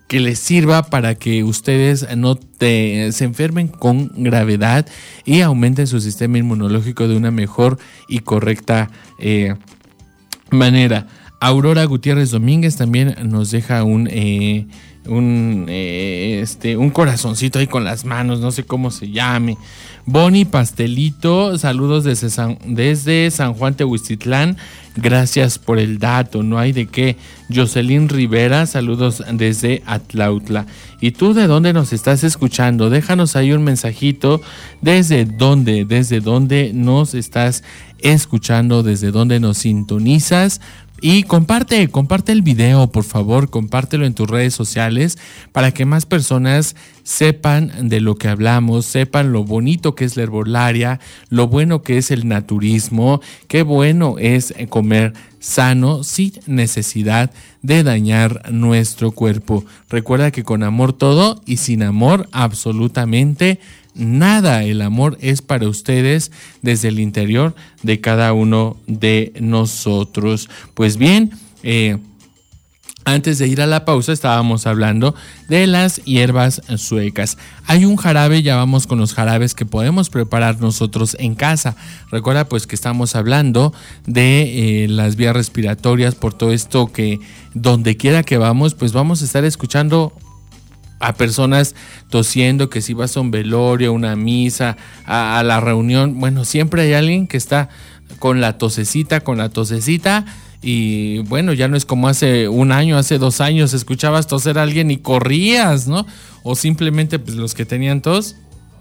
que les sirva para que ustedes no te, se enfermen con gravedad y aumenten su sistema inmunológico de una mejor y correcta eh, manera. Aurora Gutiérrez Domínguez también nos deja un... Eh, un eh, este un corazoncito ahí con las manos, no sé cómo se llame. Bonnie Pastelito, saludos desde San, desde San Juan Tehuistitlán, gracias por el dato, no hay de qué. Jocelyn Rivera, saludos desde Atlautla. ¿Y tú de dónde nos estás escuchando? Déjanos ahí un mensajito, desde dónde, desde dónde nos estás escuchando, desde dónde nos sintonizas. Y comparte, comparte el video, por favor, compártelo en tus redes sociales para que más personas sepan de lo que hablamos, sepan lo bonito que es la herbolaria, lo bueno que es el naturismo, qué bueno es comer sano sin necesidad de dañar nuestro cuerpo. Recuerda que con amor todo y sin amor absolutamente nada. El amor es para ustedes desde el interior de cada uno de nosotros. Pues bien, eh, antes de ir a la pausa estábamos hablando de las hierbas suecas. Hay un jarabe, ya vamos con los jarabes que podemos preparar nosotros en casa. Recuerda pues que estamos hablando de eh, las vías respiratorias, por todo esto que donde quiera que vamos, pues vamos a estar escuchando a personas tosiendo, que si vas a un velorio, una misa, a, a la reunión, bueno, siempre hay alguien que está con la tosecita, con la tosecita, y bueno, ya no es como hace un año, hace dos años, escuchabas toser a alguien y corrías, ¿no? O simplemente pues los que tenían tos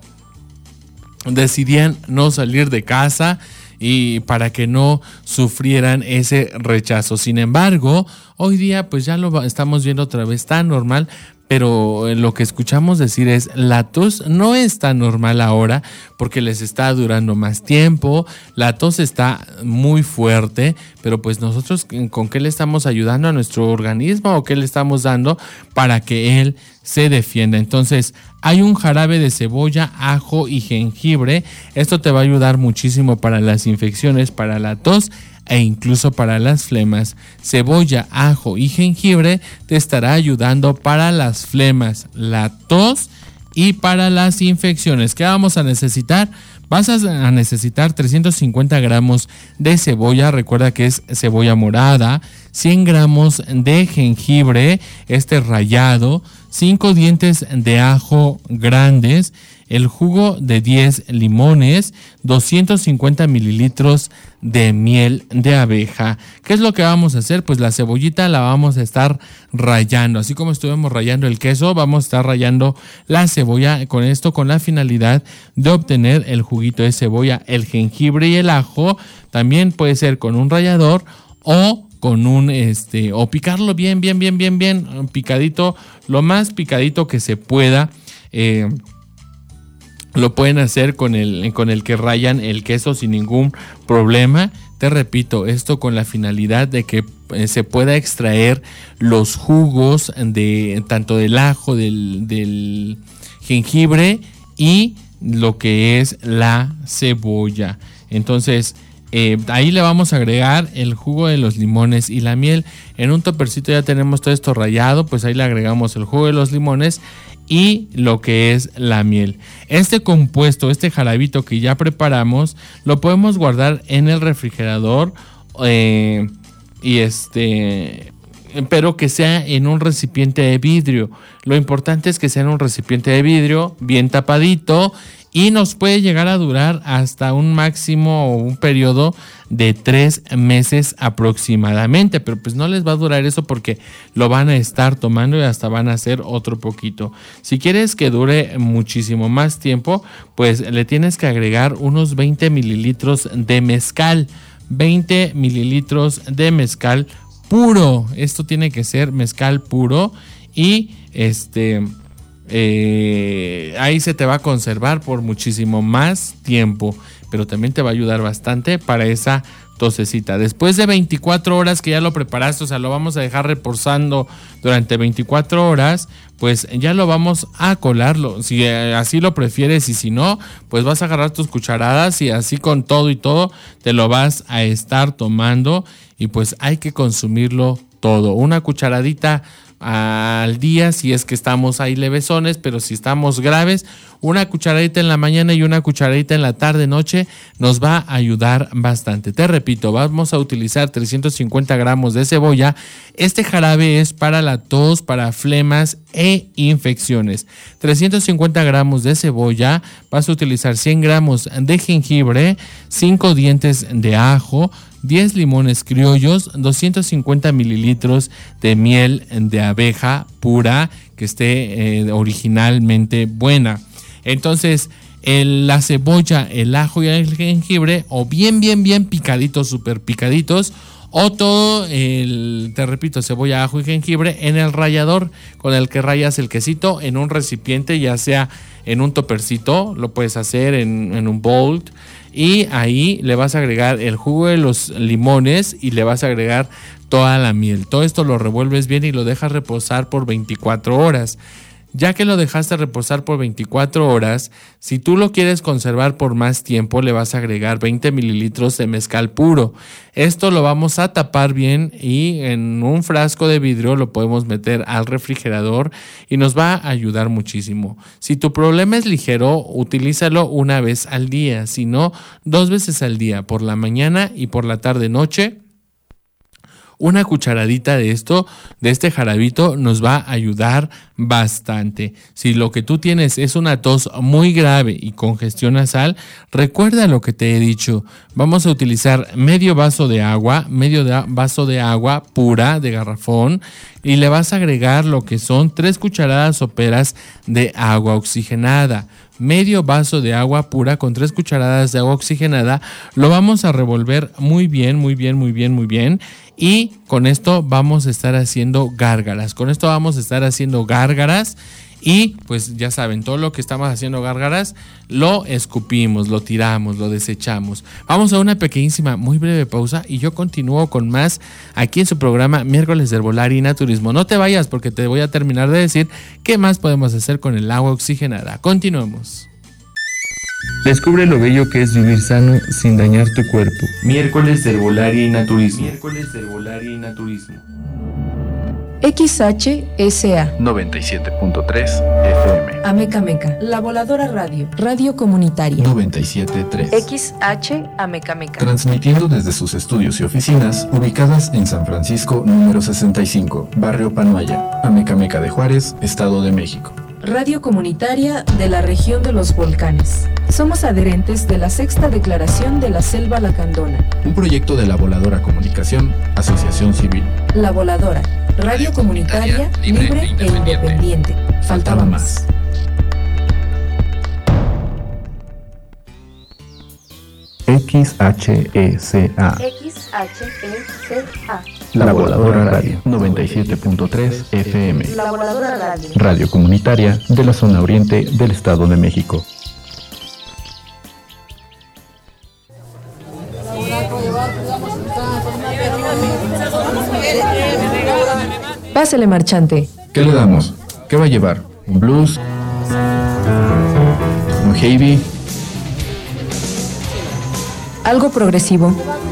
decidían no salir de casa y para que no sufrieran ese rechazo. Sin embargo, hoy día pues ya lo estamos viendo otra vez tan normal, pero lo que escuchamos decir es la tos no es tan normal ahora porque les está durando más tiempo, la tos está muy fuerte, pero pues nosotros ¿con qué le estamos ayudando a nuestro organismo o qué le estamos dando para que él se defienda? Entonces hay un jarabe de cebolla, ajo y jengibre. Esto te va a ayudar muchísimo para las infecciones, para la tos e incluso para las flemas. Cebolla, ajo y jengibre te estará ayudando para las flemas, la tos y para las infecciones. ¿Qué vamos a necesitar? Vas a necesitar trescientos cincuenta gramos de cebolla, recuerda que es cebolla morada, cien gramos de jengibre, este rallado, cinco dientes de ajo grandes, el jugo de diez limones, doscientos cincuenta mililitros de miel de abeja. ¿Qué es lo que vamos a hacer? Pues la cebollita la vamos a estar rallando, así como estuvimos rallando el queso, vamos a estar rallando la cebolla con esto, con la finalidad de obtener el juguito de cebolla. El jengibre y el ajo también puede ser con un rallador o con un este o picarlo bien, bien, bien, bien, bien picadito, lo más picadito que se pueda. Eh, Lo pueden hacer con el, con el que rayan el queso sin ningún problema. Te repito, esto con la finalidad de que eh, se pueda extraer los jugos de tanto del ajo, del, del jengibre y lo que es la cebolla. Entonces, eh, ahí le vamos a agregar el jugo de los limones y la miel. En un topercito ya tenemos todo esto rallado, pues ahí le agregamos el jugo de los limones y lo que es la miel. Este compuesto, este jarabito que ya preparamos, lo podemos guardar en el refrigerador eh, y este, pero que sea en un recipiente de vidrio. Lo importante es que sea en un recipiente de vidrio bien tapadito y nos puede llegar a durar hasta un máximo o un periodo de tres meses aproximadamente, pero pues no les va a durar eso porque lo van a estar tomando y hasta van a hacer otro poquito. Si quieres que dure muchísimo más tiempo, pues le tienes que agregar unos veinte mililitros de mezcal, veinte mililitros de mezcal puro. Esto tiene que ser mezcal puro y este... Eh, ahí se te va a conservar por muchísimo más tiempo, pero también te va a ayudar bastante para esa tosecita. Después de veinticuatro horas que ya lo preparaste, o sea, lo vamos a dejar reposando durante veinticuatro horas, pues ya lo vamos a colarlo, si así lo prefieres, y si no, pues vas a agarrar tus cucharadas y así con todo y todo te lo vas a estar tomando y pues hay que consumirlo todo. Una cucharadita al día si es que estamos ahí levesones, pero si estamos graves, una cucharadita en la mañana y una cucharadita en la tarde noche nos va a ayudar bastante. Te repito, vamos a utilizar trescientos cincuenta gramos de cebolla. Este jarabe es para la tos, para flemas e infecciones. trescientos cincuenta gramos de cebolla, vas a utilizar cien gramos de jengibre, cinco dientes de ajo, diez limones criollos, doscientos cincuenta mililitros de miel de abeja pura que esté eh, originalmente buena. Entonces, el, la cebolla, el ajo y el jengibre, o bien, bien, bien picaditos, súper picaditos, o todo, el, te repito, cebolla, ajo y jengibre en el rallador con el que rayas el quesito en un recipiente, ya sea en un topercito, lo puedes hacer en, en un bowl, y ahí le vas a agregar el jugo de los limones y le vas a agregar toda la miel. Todo esto lo revuelves bien y lo dejas reposar por veinticuatro horas. Ya que lo dejaste reposar por veinticuatro horas, si tú lo quieres conservar por más tiempo, le vas a agregar veinte mililitros de mezcal puro. Esto lo vamos a tapar bien y en un frasco de vidrio lo podemos meter al refrigerador y nos va a ayudar muchísimo. Si tu problema es ligero, utilízalo una vez al día, si no, dos veces al día, por la mañana y por la tarde-noche. Una cucharadita de esto, de este jarabito, nos va a ayudar bastante. Si lo que tú tienes es una tos muy grave y congestión nasal, recuerda lo que te he dicho. Vamos a utilizar medio vaso de agua, medio de vaso de agua pura de garrafón, y le vas a agregar lo que son tres cucharadas soperas de agua oxigenada. Medio vaso de agua pura con tres cucharadas de agua oxigenada. Lo vamos a revolver muy bien, muy bien, muy bien, muy bien. Y con esto vamos a estar haciendo gárgaras. Con esto vamos a estar haciendo gárgaras. Y pues ya saben, todo lo que estamos haciendo gárgaras lo escupimos, lo tiramos, lo desechamos. Vamos a una pequeñísima, muy breve pausa y yo continúo con más aquí en su programa Miércoles de Herbolaria y Naturismo. No te vayas porque te voy a terminar de decir qué más podemos hacer con el agua oxigenada. Continuemos. Descubre lo bello que es vivir sano sin dañar tu cuerpo. Miércoles de Herbolaria y Naturismo. Miércoles de Herbolaria y Naturismo. X H S A noventa y siete punto tres F M. Ameca Meca, La Voladora Radio, Radio Comunitaria. noventa y siete punto tres. X H Ameca Meca. Transmitiendo desde sus estudios y oficinas ubicadas en San Francisco número sesenta y cinco, Barrio Panuaya, Ameca Meca de Juárez, Estado de México. Radio Comunitaria de la Región de los Volcanes. Somos adherentes de la Sexta Declaración de la Selva Lacandona. Un proyecto de La Voladora Comunicación, Asociación Civil. La Voladora, Radio Comunitaria, libre e independiente. Faltaba más. X H E C A. X H E C A. La Voladora Radio, noventa y siete punto tres F M. La Voladora Radio. Radio comunitaria de la zona oriente del Estado de México. Pásele, marchante. ¿Qué le damos? ¿Qué va a llevar? ¿Un blues? ¿Un heavy? Algo progresivo.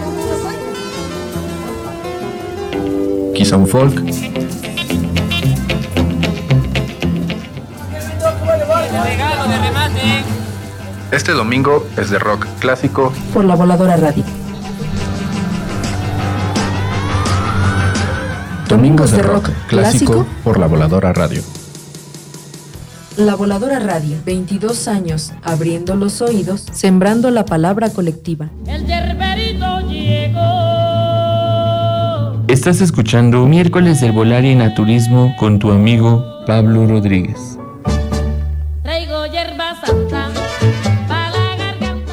¿Quizá un folk? Este domingo es de rock clásico por La Voladora Radio. Domingos de rock clásico por La Voladora Radio. La Voladora Radio, veintidós años, abriendo los oídos, sembrando la palabra colectiva. El yerberito llegó. Estás escuchando Miércoles de Herbolaria y Naturismo con tu amigo Pablo Rodríguez. Traigo hierba santa para la garganta.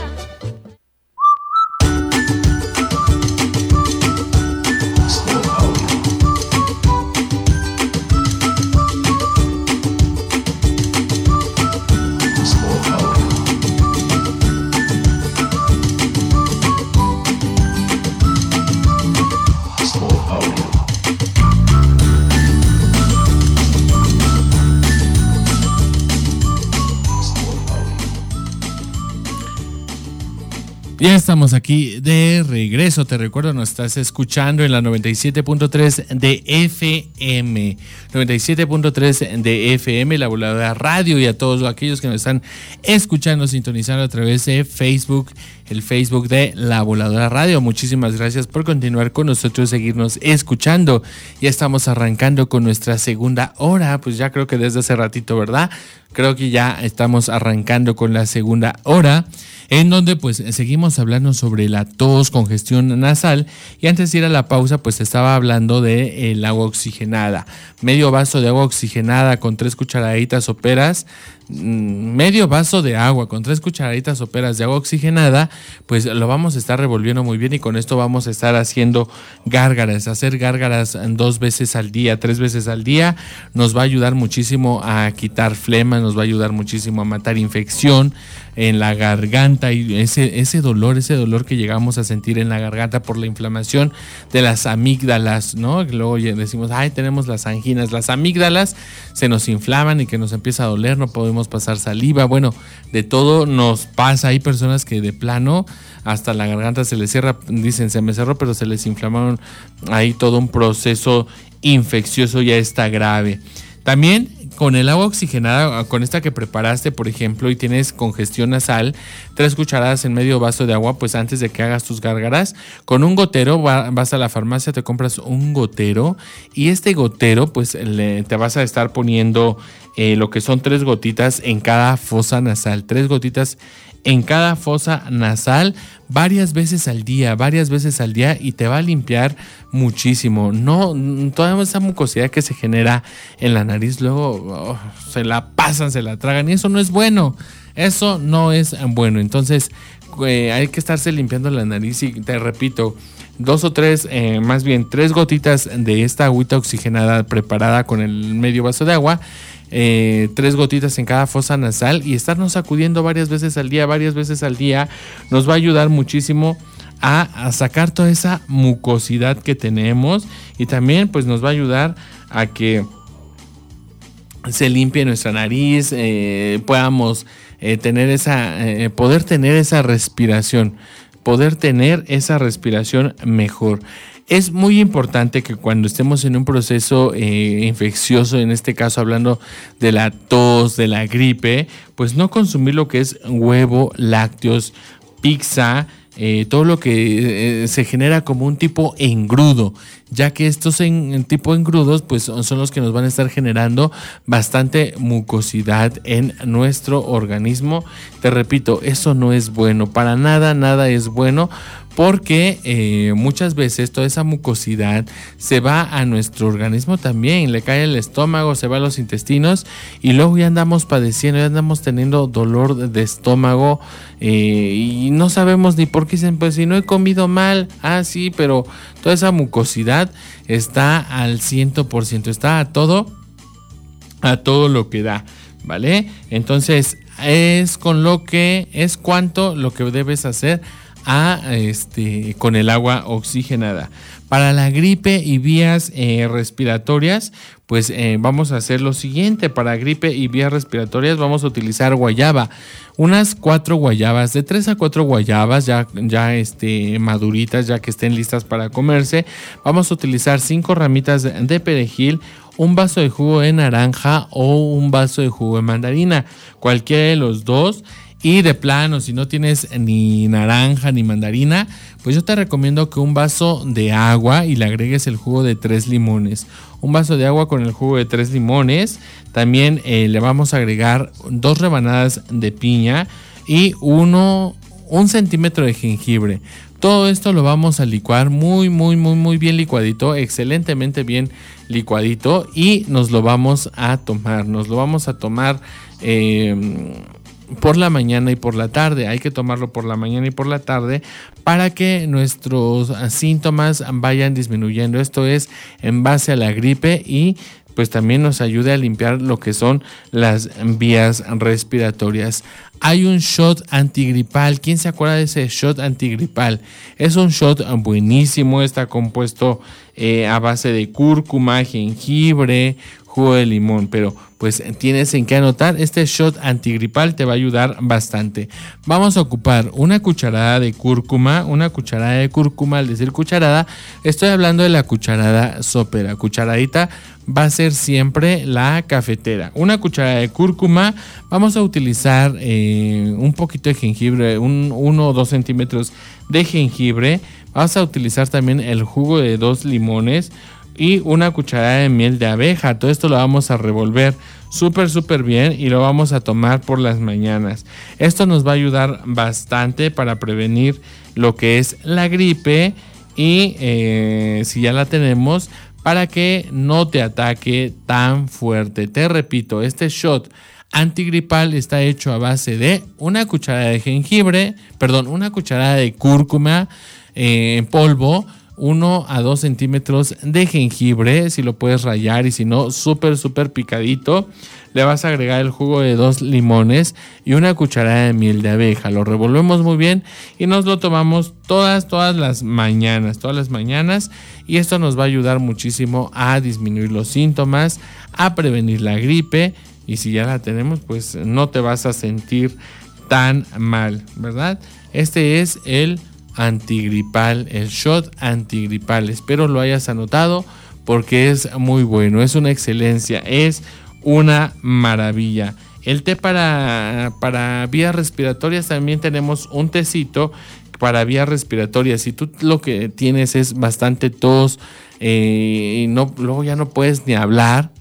Ya estamos aquí de regreso. Te recuerdo, nos estás escuchando en la noventa y siete punto tres de F M. noventa y siete punto tres de F M, la Voladora Radio, y a todos aquellos que nos están escuchando, sintonizando a través de Facebook, el Facebook de La Voladora Radio. Muchísimas gracias por continuar con nosotros, seguirnos escuchando. Ya estamos arrancando con nuestra segunda hora, pues ya creo que desde hace ratito, ¿verdad? Creo que ya estamos arrancando con la segunda hora, en donde pues seguimos hablando sobre la tos, congestión nasal, y antes de ir a la pausa pues estaba hablando de el agua oxigenada. Medio vaso de agua oxigenada con tres cucharaditas soperas, medio vaso de agua con tres cucharaditas soperas de agua oxigenada, pues lo vamos a estar revolviendo muy bien, y con esto vamos a estar haciendo gárgaras. Hacer gárgaras dos veces al día, tres veces al día, nos va a ayudar muchísimo a quitar flema, nos va a ayudar muchísimo a matar infección en la garganta, y ese, ese dolor, ese dolor que llegamos a sentir en la garganta por la inflamación de las amígdalas, ¿no? Luego decimos, ay, tenemos las anginas, las amígdalas se nos inflaman y que nos empieza a doler, no podemos pasar saliva, bueno, de todo nos pasa. Hay personas que de plano hasta la garganta se les cierra, dicen, se me cerró, pero se les inflamaron, ahí todo un proceso infeccioso ya está grave. También con el agua oxigenada, con esta que preparaste, por ejemplo, y tienes congestión nasal, tres cucharadas en medio vaso de agua, pues antes de que hagas tus gárgaras, con un gotero, va, vas a la farmacia, te compras un gotero, y este gotero, pues le, te vas a estar poniendo eh, lo que son tres gotitas en cada fosa nasal, tres gotitas en cada fosa nasal, varias veces al día, varias veces al día, y te va a limpiar muchísimo. No, toda esa mucosidad que se genera en la nariz, luego oh, se la pasan, se la tragan, y eso no es bueno. Eso no es bueno. Entonces, eh, hay que estarse limpiando la nariz, y te repito, dos o tres, eh, más bien tres gotitas de esta agüita oxigenada preparada con el medio vaso de agua. Eh, tres gotitas en cada fosa nasal, y estarnos sacudiendo varias veces al día, varias veces al día, nos va a ayudar muchísimo a, a sacar toda esa mucosidad que tenemos, y también pues nos va a ayudar a que se limpie nuestra nariz, eh, podamos eh, tener esa, eh, poder tener esa respiración, poder tener esa respiración mejor. Es muy importante que cuando estemos en un proceso eh, infeccioso, en este caso hablando de la tos, de la gripe, pues no consumir lo que es huevo, lácteos, pizza, eh, todo lo que eh, se genera como un tipo engrudo, ya que estos en, en tipo engrudos pues son, son los que nos van a estar generando bastante mucosidad en nuestro organismo. Te repito, eso no es bueno, para nada, nada es bueno, porque eh, muchas veces toda esa mucosidad se va a nuestro organismo también, le cae el estómago, se va a los intestinos, y luego ya andamos padeciendo, ya andamos teniendo dolor de estómago, eh, y no sabemos ni por qué. Dicen, pues si no he comido mal, ah sí, pero toda esa mucosidad está al cien por ciento, está a todo, a todo lo que da, ¿vale? Entonces es con lo que, es cuánto lo que debes hacer a este con el agua oxigenada. Para la gripe y vías eh, respiratorias, pues eh, vamos a hacer lo siguiente. Para gripe y vías respiratorias vamos a utilizar guayaba, unas cuatro guayabas, de tres a cuatro guayabas ya, ya este, maduritas, ya que estén listas para comerse. Vamos a utilizar cinco ramitas de, de perejil, un vaso de jugo de naranja o un vaso de jugo de mandarina, cualquiera de los dos. Y de plano, si no tienes ni naranja ni mandarina, pues yo te recomiendo que un vaso de agua y le agregues el jugo de tres limones. Un vaso de agua con el jugo de tres limones. También eh, le vamos a agregar dos rebanadas de piña y uno, un centímetro de jengibre. Todo esto lo vamos a licuar muy, muy, muy, muy bien licuadito, excelentemente bien licuadito, y nos lo vamos a tomar. Nos lo vamos a tomar eh, por la mañana y por la tarde. Hay que tomarlo por la mañana y por la tarde para que nuestros síntomas vayan disminuyendo. Esto es en base a la gripe, y pues también nos ayude a limpiar lo que son las vías respiratorias. Hay un shot antigripal. ¿Quién se acuerda de ese shot antigripal? Es un shot buenísimo. Está compuesto eh, a base de cúrcuma, jengibre, jugo de limón, pero pues tienes en qué anotar. Este shot antigripal te va a ayudar bastante. Vamos a ocupar una cucharada de cúrcuma, una cucharada de cúrcuma. Al decir cucharada, estoy hablando de la cucharada sopera. Cucharadita va a ser siempre la cafetera. Una cucharada de cúrcuma. Vamos a utilizar eh, un poquito de jengibre, un uno o dos centímetros de jengibre. Vamos a utilizar también el jugo de dos limones y una cucharada de miel de abeja. Todo esto lo vamos a revolver súper súper bien y lo vamos a tomar por las mañanas. Esto nos va a ayudar bastante para prevenir lo que es la gripe y eh, si ya la tenemos, para que no te ataque tan fuerte. Te repito, este shot antigripal está hecho a base de una cucharada de jengibre, perdón, una cucharada de cúrcuma eh, en polvo, uno a dos centímetros de jengibre, si lo puedes rallar, y si no, súper súper picadito. Le vas a agregar el jugo de dos limones y una cucharada de miel de abeja. Lo revolvemos muy bien y nos lo tomamos todas, todas las mañanas, todas las mañanas. Y esto nos va a ayudar muchísimo a disminuir los síntomas, a prevenir la gripe. Y si ya la tenemos, pues no te vas a sentir tan mal, ¿verdad? Este es el antigripal, el shot antigripal. Espero lo hayas anotado porque es muy bueno, es una excelencia, es una maravilla. El té para, para vías respiratorias, también tenemos un tecito para vías respiratorias. Si tú lo que tienes es bastante tos eh, y no, luego ya no puedes ni hablar,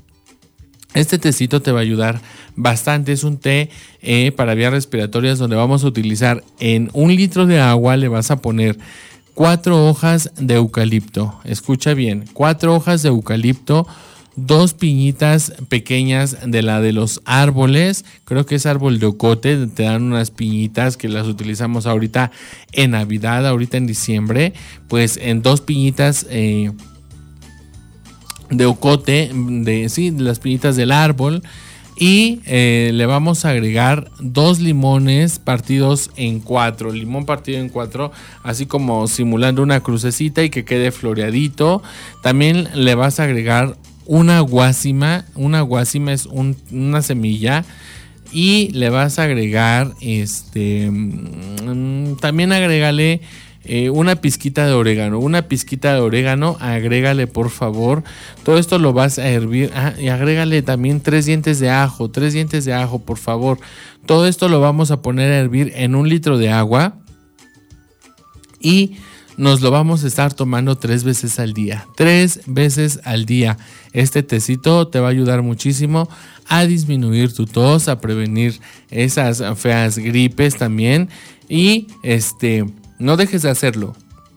este tecito te va a ayudar bastante. Es un té eh, para vías respiratorias donde vamos a utilizar en un litro de agua, le vas a poner cuatro hojas de eucalipto. Escucha bien, cuatro hojas de eucalipto, dos piñitas pequeñas de la de los árboles, creo que es árbol de ocote, te dan unas piñitas que las utilizamos ahorita en Navidad, ahorita en diciembre, pues en dos piñitas eh, de ocote, de, sí, de las piñitas del árbol. Y eh, le vamos a agregar dos limones partidos en cuatro, limón partido en cuatro, así como simulando una crucecita y que quede floreadito. También le vas a agregar una guásima, una guásima es un, una semilla. Y le vas a agregar, este, mmm, también agrégale Eh, una pizquita de orégano, una pizquita de orégano, agrégale por favor. Todo esto lo vas a hervir, ah, y agrégale también tres dientes de ajo, tres dientes de ajo por favor. Todo esto lo vamos a poner a hervir en un litro de agua y nos lo vamos a estar tomando tres veces al día, tres veces al día. Este tecito te va a ayudar muchísimo a disminuir tu tos, a prevenir esas feas gripes también. Y este no dejes de hacerlo.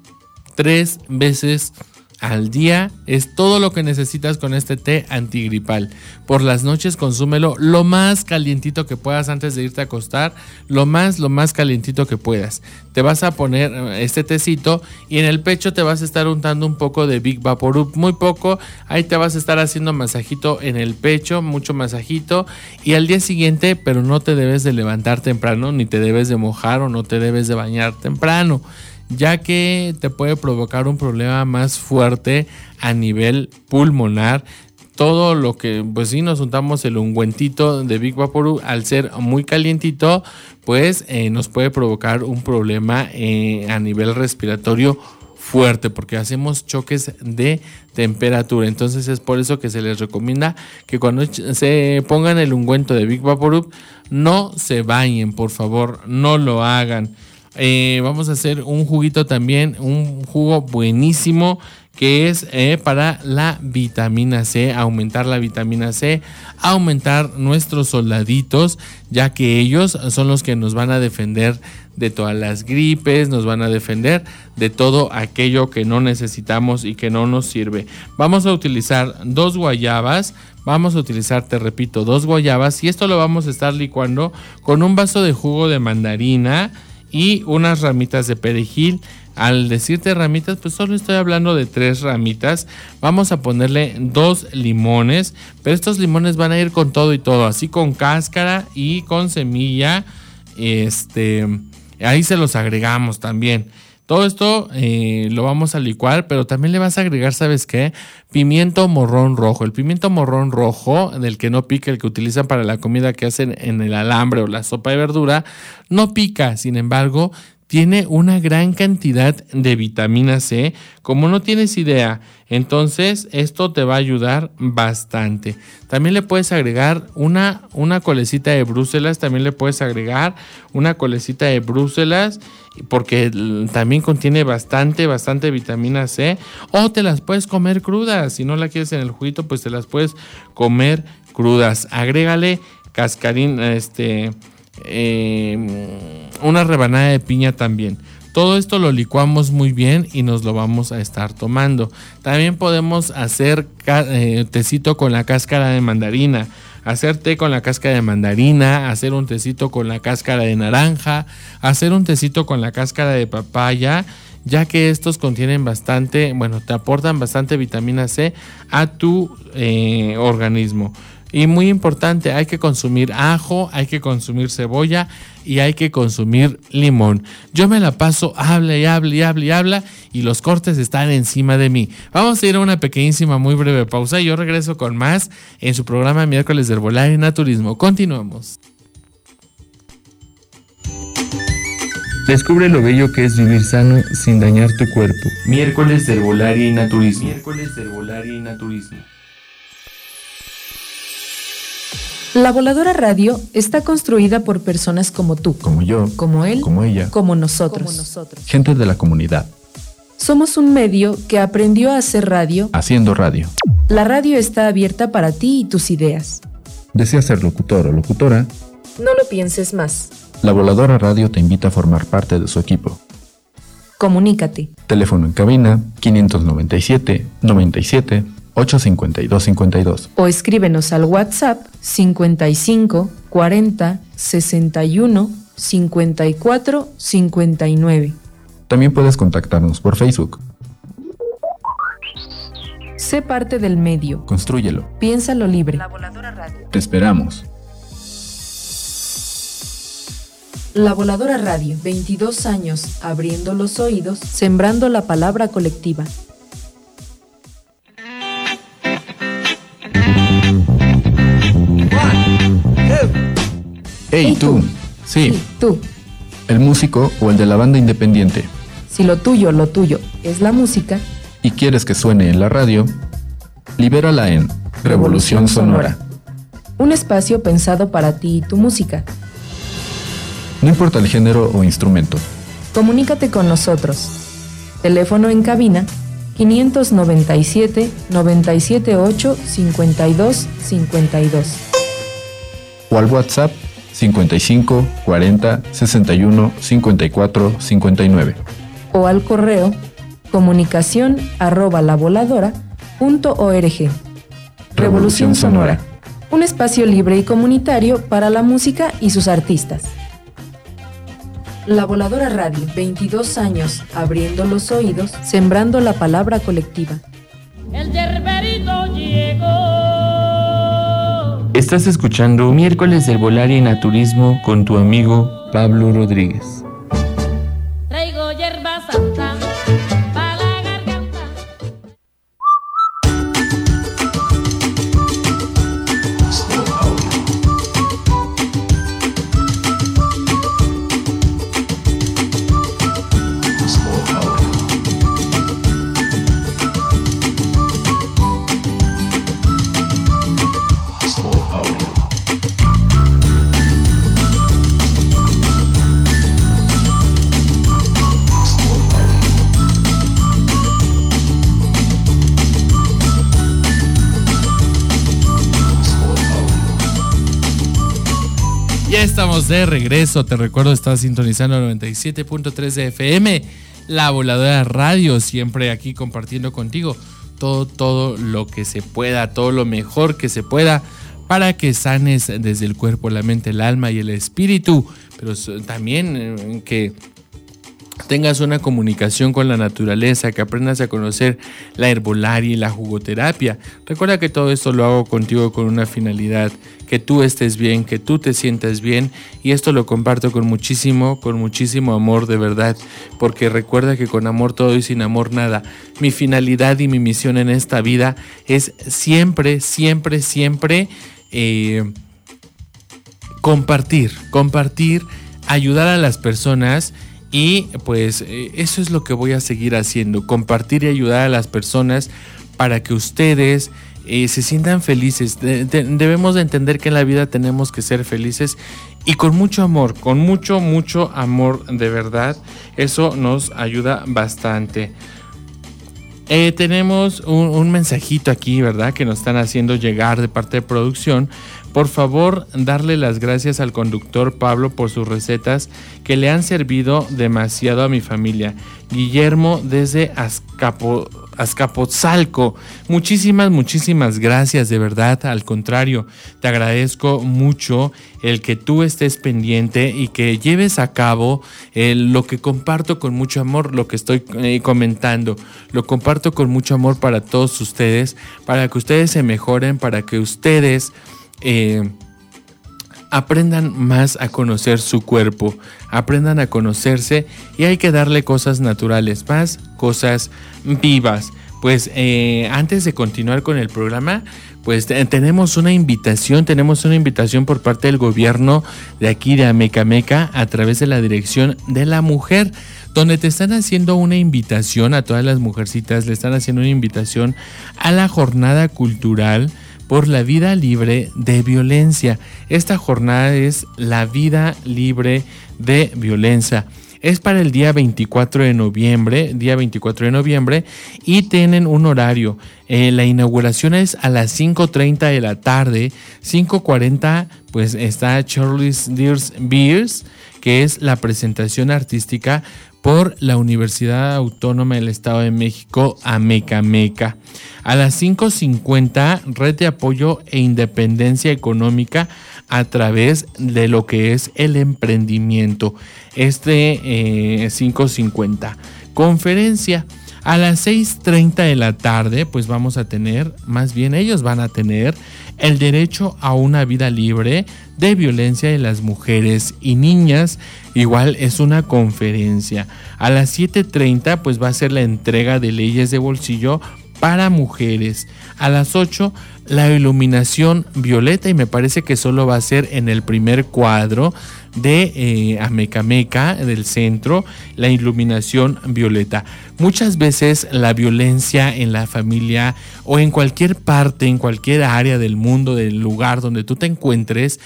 Tres veces al día es todo lo que necesitas con este té antigripal. Por las noches consúmelo lo más calientito que puedas antes de irte a acostar. Lo más, lo más calientito que puedas. Te vas a poner este tecito y en el pecho te vas a estar untando un poco de Big Vaporub. Muy poco. Ahí te vas a estar haciendo masajito en el pecho. Mucho masajito. Y al día siguiente, pero no te debes de levantar temprano, ni te debes de mojar o no te debes de bañar temprano, ya que te puede provocar un problema más fuerte a nivel pulmonar. Todo lo que, pues si nos untamos el ungüentito de Big Vaporub, al ser muy calientito, pues eh, nos puede provocar un problema eh, a nivel respiratorio fuerte, porque hacemos choques de temperatura. Entonces es por eso que se les recomienda que cuando se pongan el ungüento de Big Vaporub, no se bañen, por favor, no lo hagan. Eh, vamos a hacer un juguito también, un jugo buenísimo que es eh, para la vitamina C, aumentar la vitamina C, aumentar nuestros soldaditos, ya que ellos son los que nos van a defender de todas las gripes, nos van a defender de todo aquello que no necesitamos y que no nos sirve. Vamos a utilizar dos guayabas, vamos a utilizar, te repito, dos guayabas, y esto lo vamos a estar licuando con un vaso de jugo de mandarina y unas ramitas de perejil. Al decirte ramitas, pues solo estoy hablando de tres ramitas. Vamos a ponerle dos limones, pero estos limones van a ir con todo y todo, así con cáscara y con semilla. Este, ahí se los agregamos también. Todo esto eh, lo vamos a licuar, pero también le vas a agregar, ¿sabes qué? Pimiento morrón rojo. El pimiento morrón rojo, del que no pica, el que utilizan para la comida que hacen en el alambre o la sopa de verdura, no pica. Sin embargo, tiene una gran cantidad de vitamina C, como no tienes idea. Entonces, esto te va a ayudar bastante. También le puedes agregar una, una colecita de Bruselas, también le puedes agregar una colecita de Bruselas, porque también contiene bastante, bastante vitamina C. O te las puedes comer crudas. Si no la quieres en el juguito, pues te las puedes comer crudas. Agrégale cascarín, este... Eh, una rebanada de piña también. Todo esto lo licuamos muy bien y nos lo vamos a estar tomando. También podemos hacer eh, tecito con la cáscara de mandarina, hacer té con la cáscara de mandarina, hacer un tecito con la cáscara de naranja, hacer un tecito con la cáscara de papaya, ya que estos contienen bastante, bueno, te aportan bastante vitamina C a tu eh, organismo. Y muy importante, hay que consumir ajo, hay que consumir cebolla y hay que consumir limón. Yo me la paso, habla y habla y habla y habla y los cortes están encima de mí. Vamos a ir a una pequeñísima, muy breve pausa y yo regreso con más en su programa Miércoles de Herbolaria y Naturismo. Continuamos. Descubre lo bello que es vivir sano sin dañar tu cuerpo. Miércoles de Herbolaria y Naturismo. Miércoles de Herbolaria y Naturismo. La Voladora Radio está construida por personas como tú, Como yo, como él, como ella, como nosotros. Como nosotros. gente de la comunidad, Somos un medio que aprendió a hacer radio. haciendo radio. La radio está abierta para ti y tus ideas. ¿Deseas ser locutor o locutora? No lo pienses más. La Voladora Radio te invita a formar parte de su equipo. Comunícate. Teléfono en cabina quinientos noventa y siete, noventa y siete, ochocientos cincuenta y dos cincuenta y dos. O escríbenos al WhatsApp cincuenta y cinco, cuarenta, sesenta y uno, cincuenta y cuatro, cincuenta y nueve. También puedes contactarnos por Facebook. Sé parte del medio. Constrúyelo. Piénsalo libre. Te esperamos. La Voladora Radio, veintidós años, abriendo los oídos, sembrando la palabra colectiva. ¡Hey, Hey, tú! tú. Sí, Tú, el músico o el de la banda independiente, si lo tuyo, lo tuyo es la música, y quieres que suene en la radio, libérala en Revolución Sonora. un espacio pensado para ti y tu música. No importa el género o instrumento. Comunícate con nosotros. Teléfono en cabina quinientos noventa y siete, noventa y siete ocho, cincuenta y dos, cincuenta y dos. O al WhatsApp cincuenta y cinco, cuarenta, sesenta y uno, cincuenta y cuatro, cincuenta y nueve. O al correo comunicación arroba lavoladora punto org. Revolución Sonora, un espacio libre y comunitario para la música y sus artistas. La Voladora Radio, veintidós años, abriendo los oídos, sembrando la palabra colectiva. El yerberito llegó. Estás escuchando Miércoles de Herbolaria y Naturismo con tu amigo Pablo Rodríguez. Traigo hierba santa pa' la garganta. Ya estamos de regreso, te recuerdo, estás sintonizando noventa y siete punto tres de F M, La Voladora Radio, siempre aquí compartiendo contigo todo, todo lo que se pueda, todo lo mejor que se pueda para que sanes desde el cuerpo, la mente, el alma y el espíritu, pero también eh, que tengas una comunicación con la naturaleza, que aprendas a conocer la herbolaria y la jugoterapia. Recuerda que todo esto lo hago contigo con una finalidad, que tú estés bien, que tú te sientas bien, y esto lo comparto con muchísimo, con muchísimo amor, de verdad, porque recuerda que con amor todo y sin amor nada. Mi finalidad y mi misión en esta vida es siempre, siempre, siempre eh, compartir, compartir, ayudar a las personas. Y pues eh, eso es lo que voy a seguir haciendo, compartir y ayudar a las personas para que ustedes eh, se sientan felices. De, de, debemos de entender que en la vida tenemos que ser felices y con mucho amor, con mucho, mucho amor, de verdad. Eso nos ayuda bastante. Eh, tenemos un, un mensajito aquí, ¿verdad?, que nos están haciendo llegar de parte de producción. Por favor, darle las gracias al conductor Pablo por sus recetas que le han servido demasiado a mi familia. Guillermo desde Azcapo, Azcapotzalco. Muchísimas, muchísimas gracias, de verdad. Al contrario, te agradezco mucho el que tú estés pendiente y que lleves a cabo eh, lo que comparto con mucho amor, lo que estoy eh, comentando. Lo comparto con mucho amor para todos ustedes, para que ustedes se mejoren, para que ustedes Eh, aprendan más a conocer su cuerpo, aprendan a conocerse, y hay que darle cosas naturales, más cosas vivas. Pues eh, antes de continuar con el programa, pues eh, tenemos una invitación, tenemos una invitación por parte del gobierno de aquí de Amecameca a través de la Dirección de la Mujer, donde te están haciendo una invitación a todas las mujercitas, le están haciendo una invitación a la jornada cultural por la vida libre de violencia. Esta jornada es la vida libre de violencia. Es para el día veinticuatro de noviembre, día veinticuatro de noviembre, y tienen un horario. Eh, la inauguración es a las cinco treinta de la tarde. cinco cuarenta pues está Charlie's Deers Beers, que es la presentación artística por la Universidad Autónoma del Estado de México, Amecameca. A las cinco cincuenta, Red de Apoyo e Independencia Económica a través de lo que es el emprendimiento. Este eh, cinco cincuenta. Conferencia. A las seis treinta de la tarde, pues vamos a tener, más bien ellos van a tener el derecho a una vida libre de violencia de las mujeres y niñas. Igual es una conferencia. A las siete treinta, pues va a ser la entrega de leyes de bolsillo para mujeres. A las ocho, la iluminación violeta, y me parece que solo va a ser en el primer cuadro de eh, Amecameca, del centro, la iluminación violeta. Muchas veces la violencia en la familia o en cualquier parte, en cualquier área del mundo, del lugar donde tú te encuentres,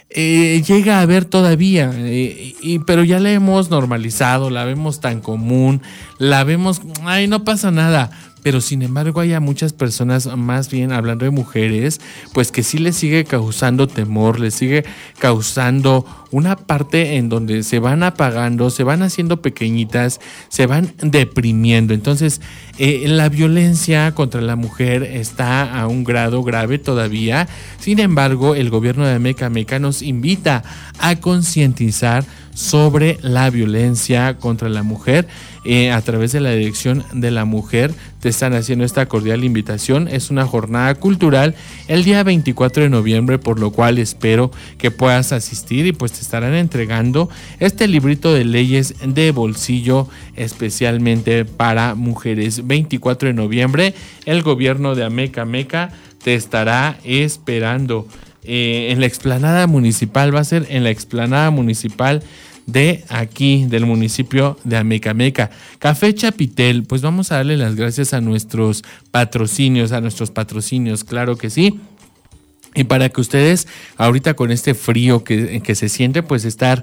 Eh, llega a haber todavía, eh, y, pero ya la hemos normalizado, la vemos tan común, la vemos, ay, no pasa nada. Pero sin embargo hay a muchas personas, más bien hablando de mujeres, pues que sí les sigue causando temor, les sigue causando una parte en donde se van apagando, se van haciendo pequeñitas, se van deprimiendo. Entonces eh, la violencia contra la mujer está a un grado grave todavía. Sin embargo, el gobierno de Amecameca nos invita a concientizar sobre la violencia contra la mujer. Eh, a través de la Dirección de la Mujer te están haciendo esta cordial invitación. Es una jornada cultural el día veinticuatro de noviembre, por lo cual espero que puedas asistir, y pues te estarán entregando este librito de leyes de bolsillo especialmente para mujeres. veinticuatro de noviembre, el gobierno de Amecameca te estará esperando. Eh, en la explanada municipal, va a ser en la explanada municipal de aquí, del municipio de Amecameca. Café Chapitel, pues vamos a darle las gracias a nuestros patrocinios, a nuestros patrocinios, claro que sí. Y para que ustedes, ahorita con este frío que, que se siente, pues estar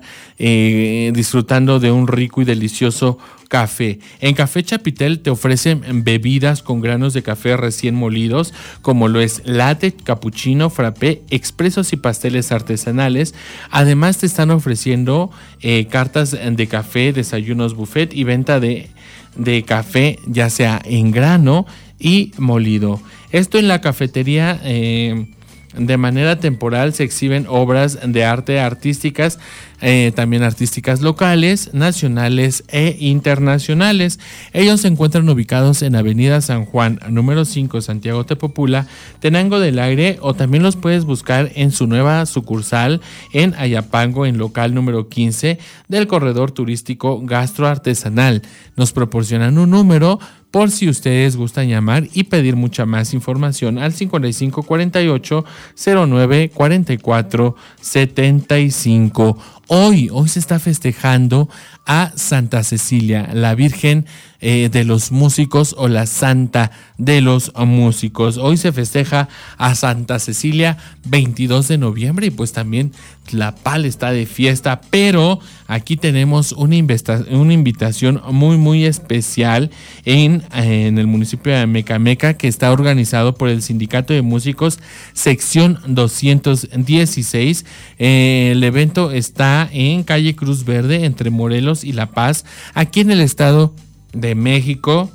eh, disfrutando de un rico y delicioso café. En Café Chapitel te ofrecen bebidas con granos de café recién molidos, como lo es latte, cappuccino, frappé, expresos y pasteles artesanales. Además te están ofreciendo eh, cartas de café, desayunos buffet y venta de, de café, ya sea en grano y molido. Esto en la cafetería... Eh, De manera temporal se exhiben obras de arte artísticas, eh, también artísticas locales, nacionales e internacionales. Ellos se encuentran ubicados en Avenida San Juan, número cinco, Santiago Tepopula, Tenango del Aire, o también los puedes buscar en su nueva sucursal en Ayapango, en local número quince del corredor turístico gastroartesanal. Nos proporcionan un número por si ustedes gustan llamar y pedir mucha más información al cincuenta y cinco cuarenta y ocho cero nueve cuarenta y cuatro setenta y cinco. Hoy, hoy se está festejando a Santa Cecilia, la Virgen eh, de los Músicos o la Santa de los Músicos. Hoy se festeja a Santa Cecilia, veintidós de noviembre, y pues también Tlapal está de fiesta, pero aquí tenemos una, investa- una invitación muy muy especial en, en el municipio de Amecameca, que está organizado por el Sindicato de Músicos sección doscientos dieciséis. Eh, el evento está en calle Cruz Verde, entre Morelos y La Paz, aquí en el Estado de México,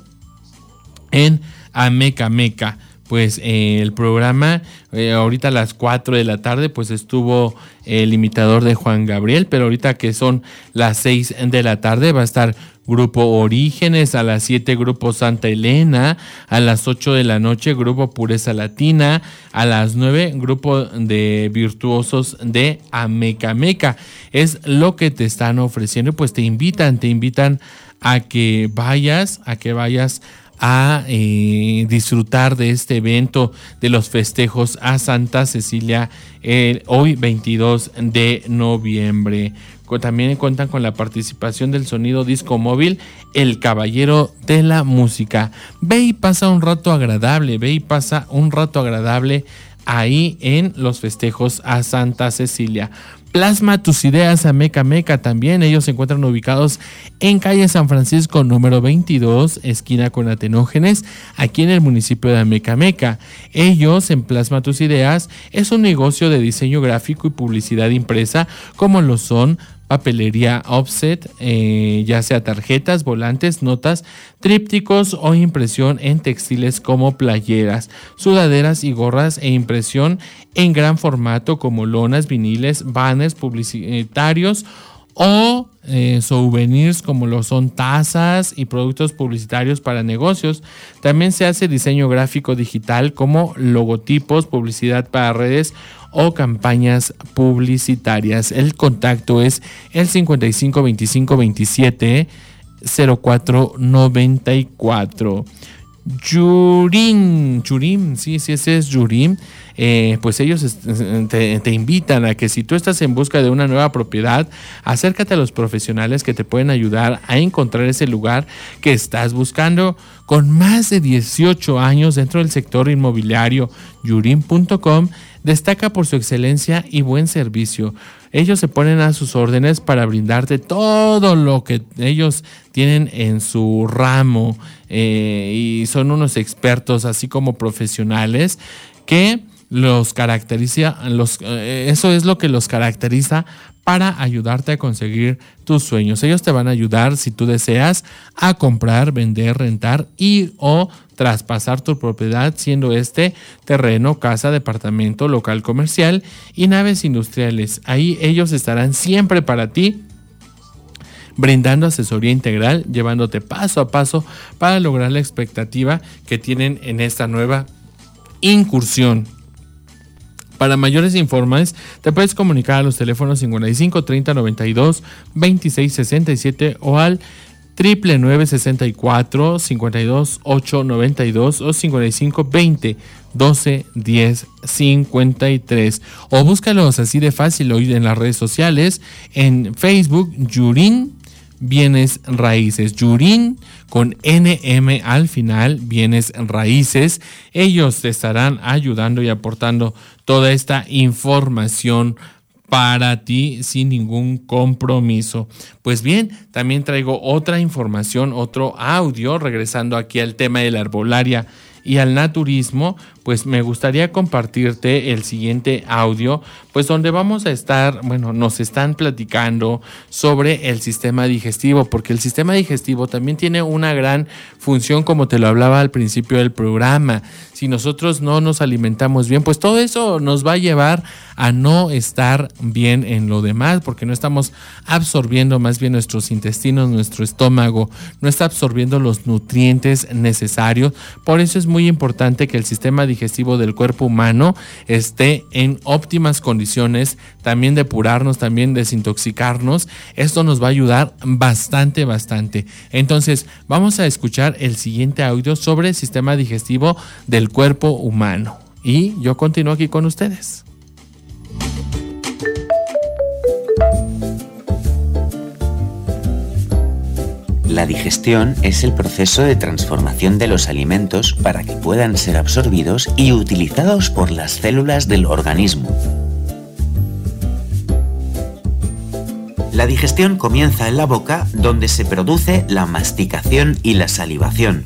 en Amecameca. Pues eh, el programa, eh, ahorita a las cuatro de la tarde, pues estuvo el imitador de Juan Gabriel, pero ahorita que son las seis de la tarde va a estar Grupo Orígenes, a las siete Grupo Santa Elena, a las ocho de la noche Grupo Pureza Latina, a las nueve Grupo de Virtuosos de Amecameca. Es lo que te están ofreciendo, pues te invitan, te invitan a que vayas, a que vayas a eh, disfrutar de este evento de los festejos a Santa Cecilia eh, hoy veintidós de noviembre. También cuentan con la participación del sonido disco móvil El Caballero de la Música. Ve y pasa un rato agradable, ve y pasa un rato agradable ahí en los festejos a Santa Cecilia. Plasma tus ideas a Amecameca también. Ellos se encuentran ubicados en calle San Francisco número veintidós, esquina con Atenógenes, aquí en el municipio de Amecameca. Ellos en Plasma tus ideas es un negocio de diseño gráfico y publicidad impresa, como lo son papelería offset, eh, ya sea tarjetas, volantes, notas, trípticos o impresión en textiles como playeras, sudaderas y gorras, e impresión en gran formato como lonas, viniles, banners publicitarios o eh, souvenirs como lo son tazas y productos publicitarios para negocios. También se hace diseño gráfico digital como logotipos, publicidad para redes o campañas publicitarias. El contacto es el cincuenta y cinco veinticinco veintisiete cero cuatro noventa y cuatro. Yurim, Yurim, sí, sí, ese es Yurim. Eh, pues ellos te, te invitan a que si tú estás en busca de una nueva propiedad, acércate a los profesionales que te pueden ayudar a encontrar ese lugar que estás buscando. Con más de dieciocho años dentro del sector inmobiliario, Yurim punto com destaca por su excelencia y buen servicio. Ellos se ponen a sus órdenes para brindarte todo lo que ellos tienen en su ramo, eh, y son unos expertos así como profesionales que los caracteriza, los, eh, eso es lo que los caracteriza para ayudarte a conseguir tus sueños. Ellos te van a ayudar si tú deseas a comprar, vender, rentar y o traspasar tu propiedad, siendo este terreno, casa, departamento, local comercial y naves industriales. Ahí ellos estarán siempre para ti, brindando asesoría integral, llevándote paso a paso para lograr la expectativa que tienen en esta nueva incursión. Para mayores informes, te puedes comunicar a los teléfonos cincuenta y cinco treinta noventa y dos veintiséis sesenta y siete o al triple nueve sesenta y cuatro cincuenta y dos ocho noventa y dos o cincuenta y cinco veinte doce diez cincuenta y tres, o búscalos así de fácil hoy en las redes sociales, en Facebook, Yurim Bienes Raíces, Yurim con N M al final, Bienes Raíces. Ellos te estarán ayudando y aportando toda esta información para ti sin ningún compromiso. Pues bien, también traigo otra información, otro audio, regresando aquí al tema de la herbolaria y al naturismo. pues me gustaría compartirte el siguiente audio, pues donde vamos a estar, bueno, nos están platicando sobre el sistema digestivo, porque el sistema digestivo también tiene una gran función, como te lo hablaba al principio del programa. Si nosotros no nos alimentamos bien, pues todo eso nos va a llevar a no estar bien en lo demás, porque no estamos absorbiendo, más bien nuestros intestinos, nuestro estómago no está absorbiendo los nutrientes necesarios. Por eso es muy importante que el sistema digestivo del cuerpo humano esté en óptimas condiciones, también depurarnos, también desintoxicarnos. Esto nos va a ayudar bastante, bastante. Entonces, vamos a escuchar el siguiente audio sobre el sistema digestivo del cuerpo humano. Y yo continúo aquí con ustedes. La digestión es el proceso de transformación de los alimentos para que puedan ser absorbidos y utilizados por las células del organismo. La digestión comienza en la boca, donde se produce la masticación y la salivación.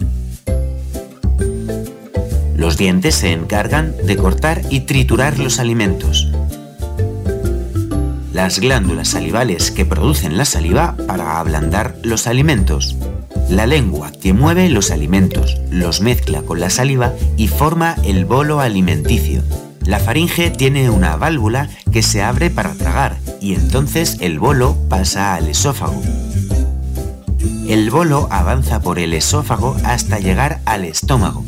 Los dientes se encargan de cortar y triturar los alimentos. Las glándulas salivales que producen la saliva para ablandar los alimentos. La lengua que mueve los alimentos, los mezcla con la saliva y forma el bolo alimenticio. La faringe tiene una válvula que se abre para tragar y entonces el bolo pasa al esófago. El bolo avanza por el esófago hasta llegar al estómago.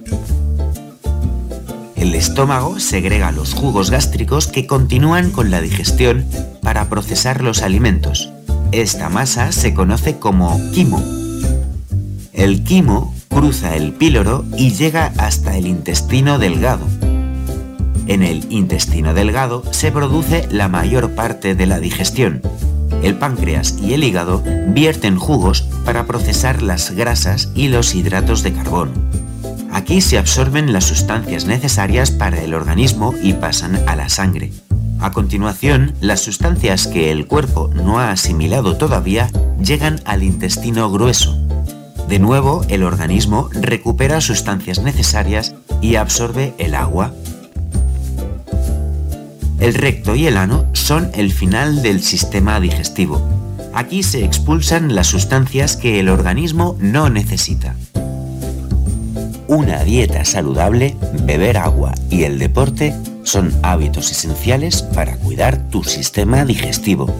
El estómago segrega los jugos gástricos que continúan con la digestión para procesar los alimentos. Esta masa se conoce como quimo. El quimo cruza el píloro y llega hasta el intestino delgado. En el intestino delgado se produce la mayor parte de la digestión. El páncreas y el hígado vierten jugos para procesar las grasas y los hidratos de carbono. Aquí se absorben las sustancias necesarias para el organismo y pasan a la sangre. A continuación, las sustancias que el cuerpo no ha asimilado todavía llegan al intestino grueso. De nuevo, el organismo recupera sustancias necesarias y absorbe el agua. El recto y el ano son el final del sistema digestivo. Aquí se expulsan las sustancias que el organismo no necesita. Una dieta saludable, beber agua y el deporte son hábitos esenciales para cuidar tu sistema digestivo.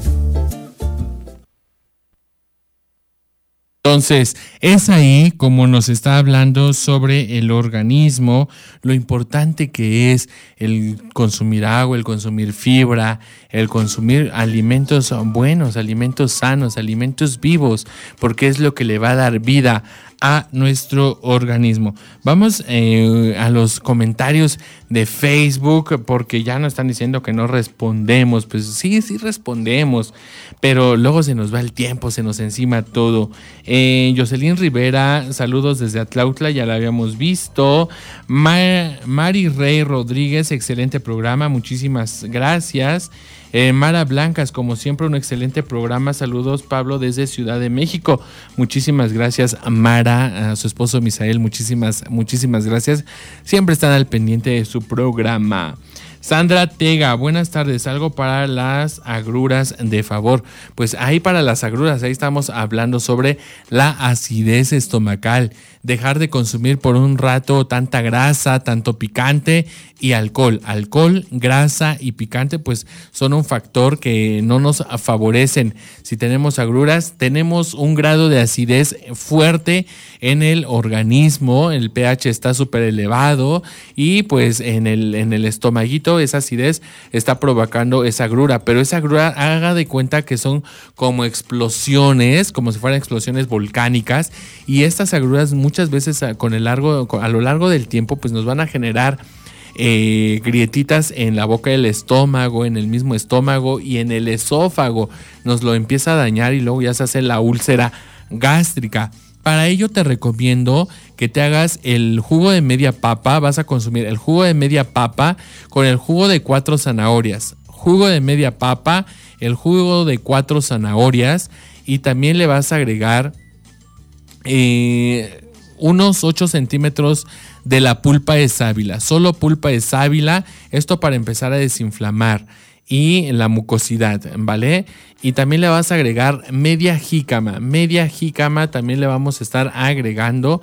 Entonces, es ahí como nos está hablando sobre el organismo, lo importante que es el consumir agua, el consumir fibra, el consumir alimentos buenos, alimentos sanos, alimentos vivos, porque es lo que le va a dar vida a nuestro organismo. Vamos eh, a los comentarios de Facebook, porque ya nos están diciendo que no respondemos. Pues sí, sí respondemos, pero luego se nos va el tiempo, se nos encima todo. Eh, Jocelyn Rivera, saludos desde Atlautla, ya la habíamos visto. Ma- Mari Rey Rodríguez, excelente programa, muchísimas gracias. Eh, Mara Blancas, como siempre, un excelente programa. Saludos, Pablo, desde Ciudad de México. Muchísimas gracias, Mara, a su esposo Misael. Muchísimas, muchísimas gracias. Siempre están al pendiente de su programa. Sandra Tega, buenas tardes. Algo para las agruras, de favor. Pues ahí para las agruras, ahí estamos hablando sobre la acidez estomacal. Dejar de consumir por un rato tanta grasa, tanto picante y alcohol. Alcohol, grasa y picante pues son un factor que no nos favorecen. Si tenemos agruras, tenemos un grado de acidez fuerte en el organismo, el pH está súper elevado y pues en el, en el estomaguito esa acidez está provocando esa agrura, pero esa agrura haga de cuenta que son como explosiones, como si fueran explosiones volcánicas, y estas agruras muchas veces con el largo, a lo largo del tiempo pues nos van a generar Eh, grietitas en la boca del estómago, en el mismo estómago y en el esófago. Nos lo empieza a dañar y luego ya se hace la úlcera gástrica. Para ello te recomiendo que te hagas el jugo de media papa. Vas a consumir el jugo de media papa con el jugo de cuatro zanahorias. Jugo de media papa, el jugo de cuatro zanahorias, y también le vas a agregar eh, unos ocho centímetros de la pulpa de sábila, solo pulpa de sábila, esto para empezar a desinflamar y la mucosidad, ¿vale? Y también le vas a agregar media jícama, media jícama también le vamos a estar agregando.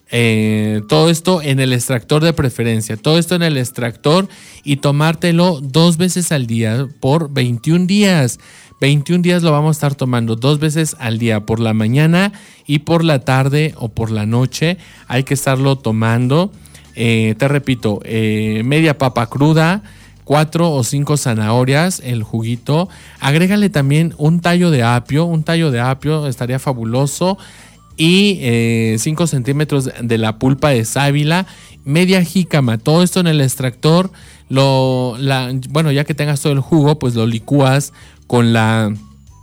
Eh, todo esto en el extractor de preferencia, todo esto en el extractor y tomártelo dos veces al día por veintiún días. veintiún días lo vamos a estar tomando dos veces al día, por la mañana y por la tarde o por la noche. Hay que estarlo tomando. Eh, te repito, eh, media papa cruda, cuatro o cinco zanahorias, el juguito. Agrégale también un tallo de apio, un tallo de apio estaría fabuloso. Y eh, cinco centímetros de la pulpa de sábila, media jícama, todo esto en el extractor. Lo, la, bueno, ya que tengas todo el jugo, pues lo licúas con la,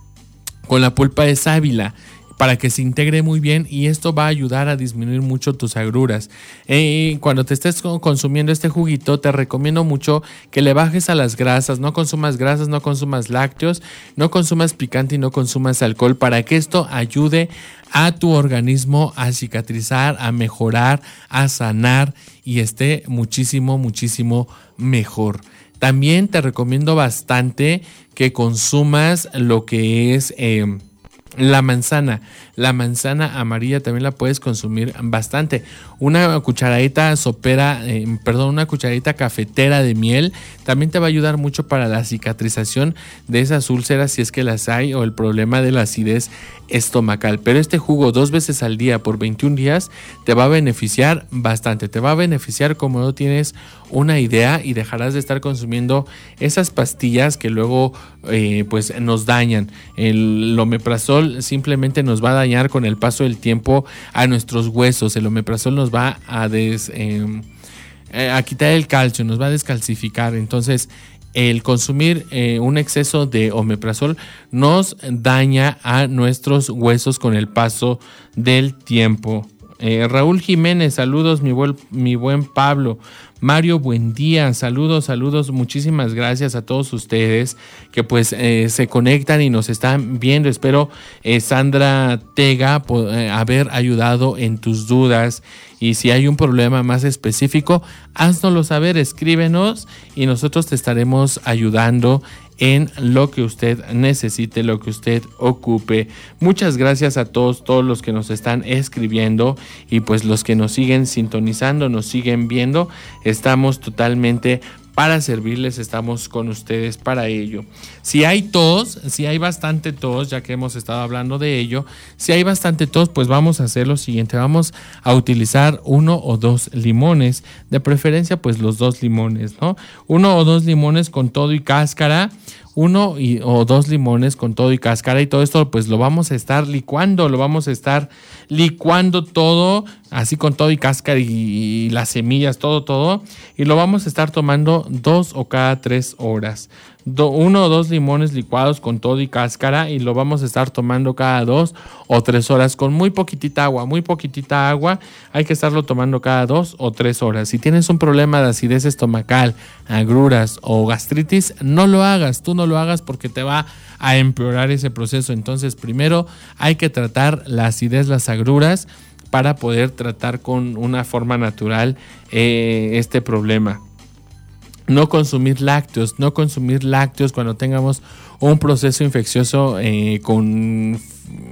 con la pulpa de sábila para que se integre muy bien y esto va a ayudar a disminuir mucho tus agruras. Eh, cuando te estés consumiendo este juguito, te recomiendo mucho que le bajes a las grasas, no consumas grasas, no consumas lácteos, no consumas picante y no consumas alcohol para que esto ayude a tu organismo a cicatrizar, a mejorar, a sanar y esté muchísimo, muchísimo mejor. También te recomiendo bastante que consumas lo que es eh, la manzana. La manzana amarilla también la puedes consumir bastante. Una cucharadita sopera, eh, perdón, una cucharadita cafetera de miel también te va a ayudar mucho para la cicatrización de esas úlceras si es que las hay o el problema de la acidez estomacal. Pero este jugo dos veces al día por veintiún días te va a beneficiar bastante. Te va a beneficiar como no tienes una idea y dejarás de estar consumiendo esas pastillas que luego eh, pues nos dañan. El omeprazol simplemente nos va a dañar con el paso del tiempo a nuestros huesos. El omeprazol nos va a, des, eh, a quitar el calcio, nos va a descalcificar. Entonces el consumir eh, un exceso de omeprazol nos daña a nuestros huesos con el paso del tiempo. Eh, Raúl Jiménez, saludos mi buen, mi buen Pablo. Mario, buen día, saludos, saludos, muchísimas gracias a todos ustedes que pues eh, se conectan y nos están viendo. Espero eh, Sandra Tega po- eh, haber ayudado en tus dudas y si hay un problema más específico, háznoslo saber, escríbenos y nosotros te estaremos ayudando en lo que usted necesite, lo que usted ocupe. Muchas gracias a todos, todos los que nos están escribiendo y pues los que nos siguen sintonizando, nos siguen viendo. Estamos totalmente para servirles, estamos con ustedes para ello. Si hay tos, si hay bastante tos, ya que hemos estado hablando de ello, si hay bastante tos, pues vamos a hacer lo siguiente, vamos a utilizar uno o dos limones, de preferencia pues los dos limones, ¿no? Uno o dos limones con todo y cáscara, uno y, o dos limones con todo y cáscara y todo esto pues lo vamos a estar licuando, lo vamos a estar licuando todo, así con todo y cáscara y, y las semillas, todo, todo, y lo vamos a estar tomando dos o cada tres horas. Do, uno o dos limones licuados con todo y cáscara y lo vamos a estar tomando cada dos o tres horas con muy poquitita agua, muy poquitita agua. Hay que estarlo tomando cada dos o tres horas. Si tienes un problema de acidez estomacal, agruras o gastritis, no lo hagas, tú no lo hagas porque te va a empeorar ese proceso. Entonces, primero hay que tratar la acidez, las agruras para poder tratar con una forma natural eh, este problema. No consumir lácteos, no consumir lácteos cuando tengamos un proceso infeccioso eh, con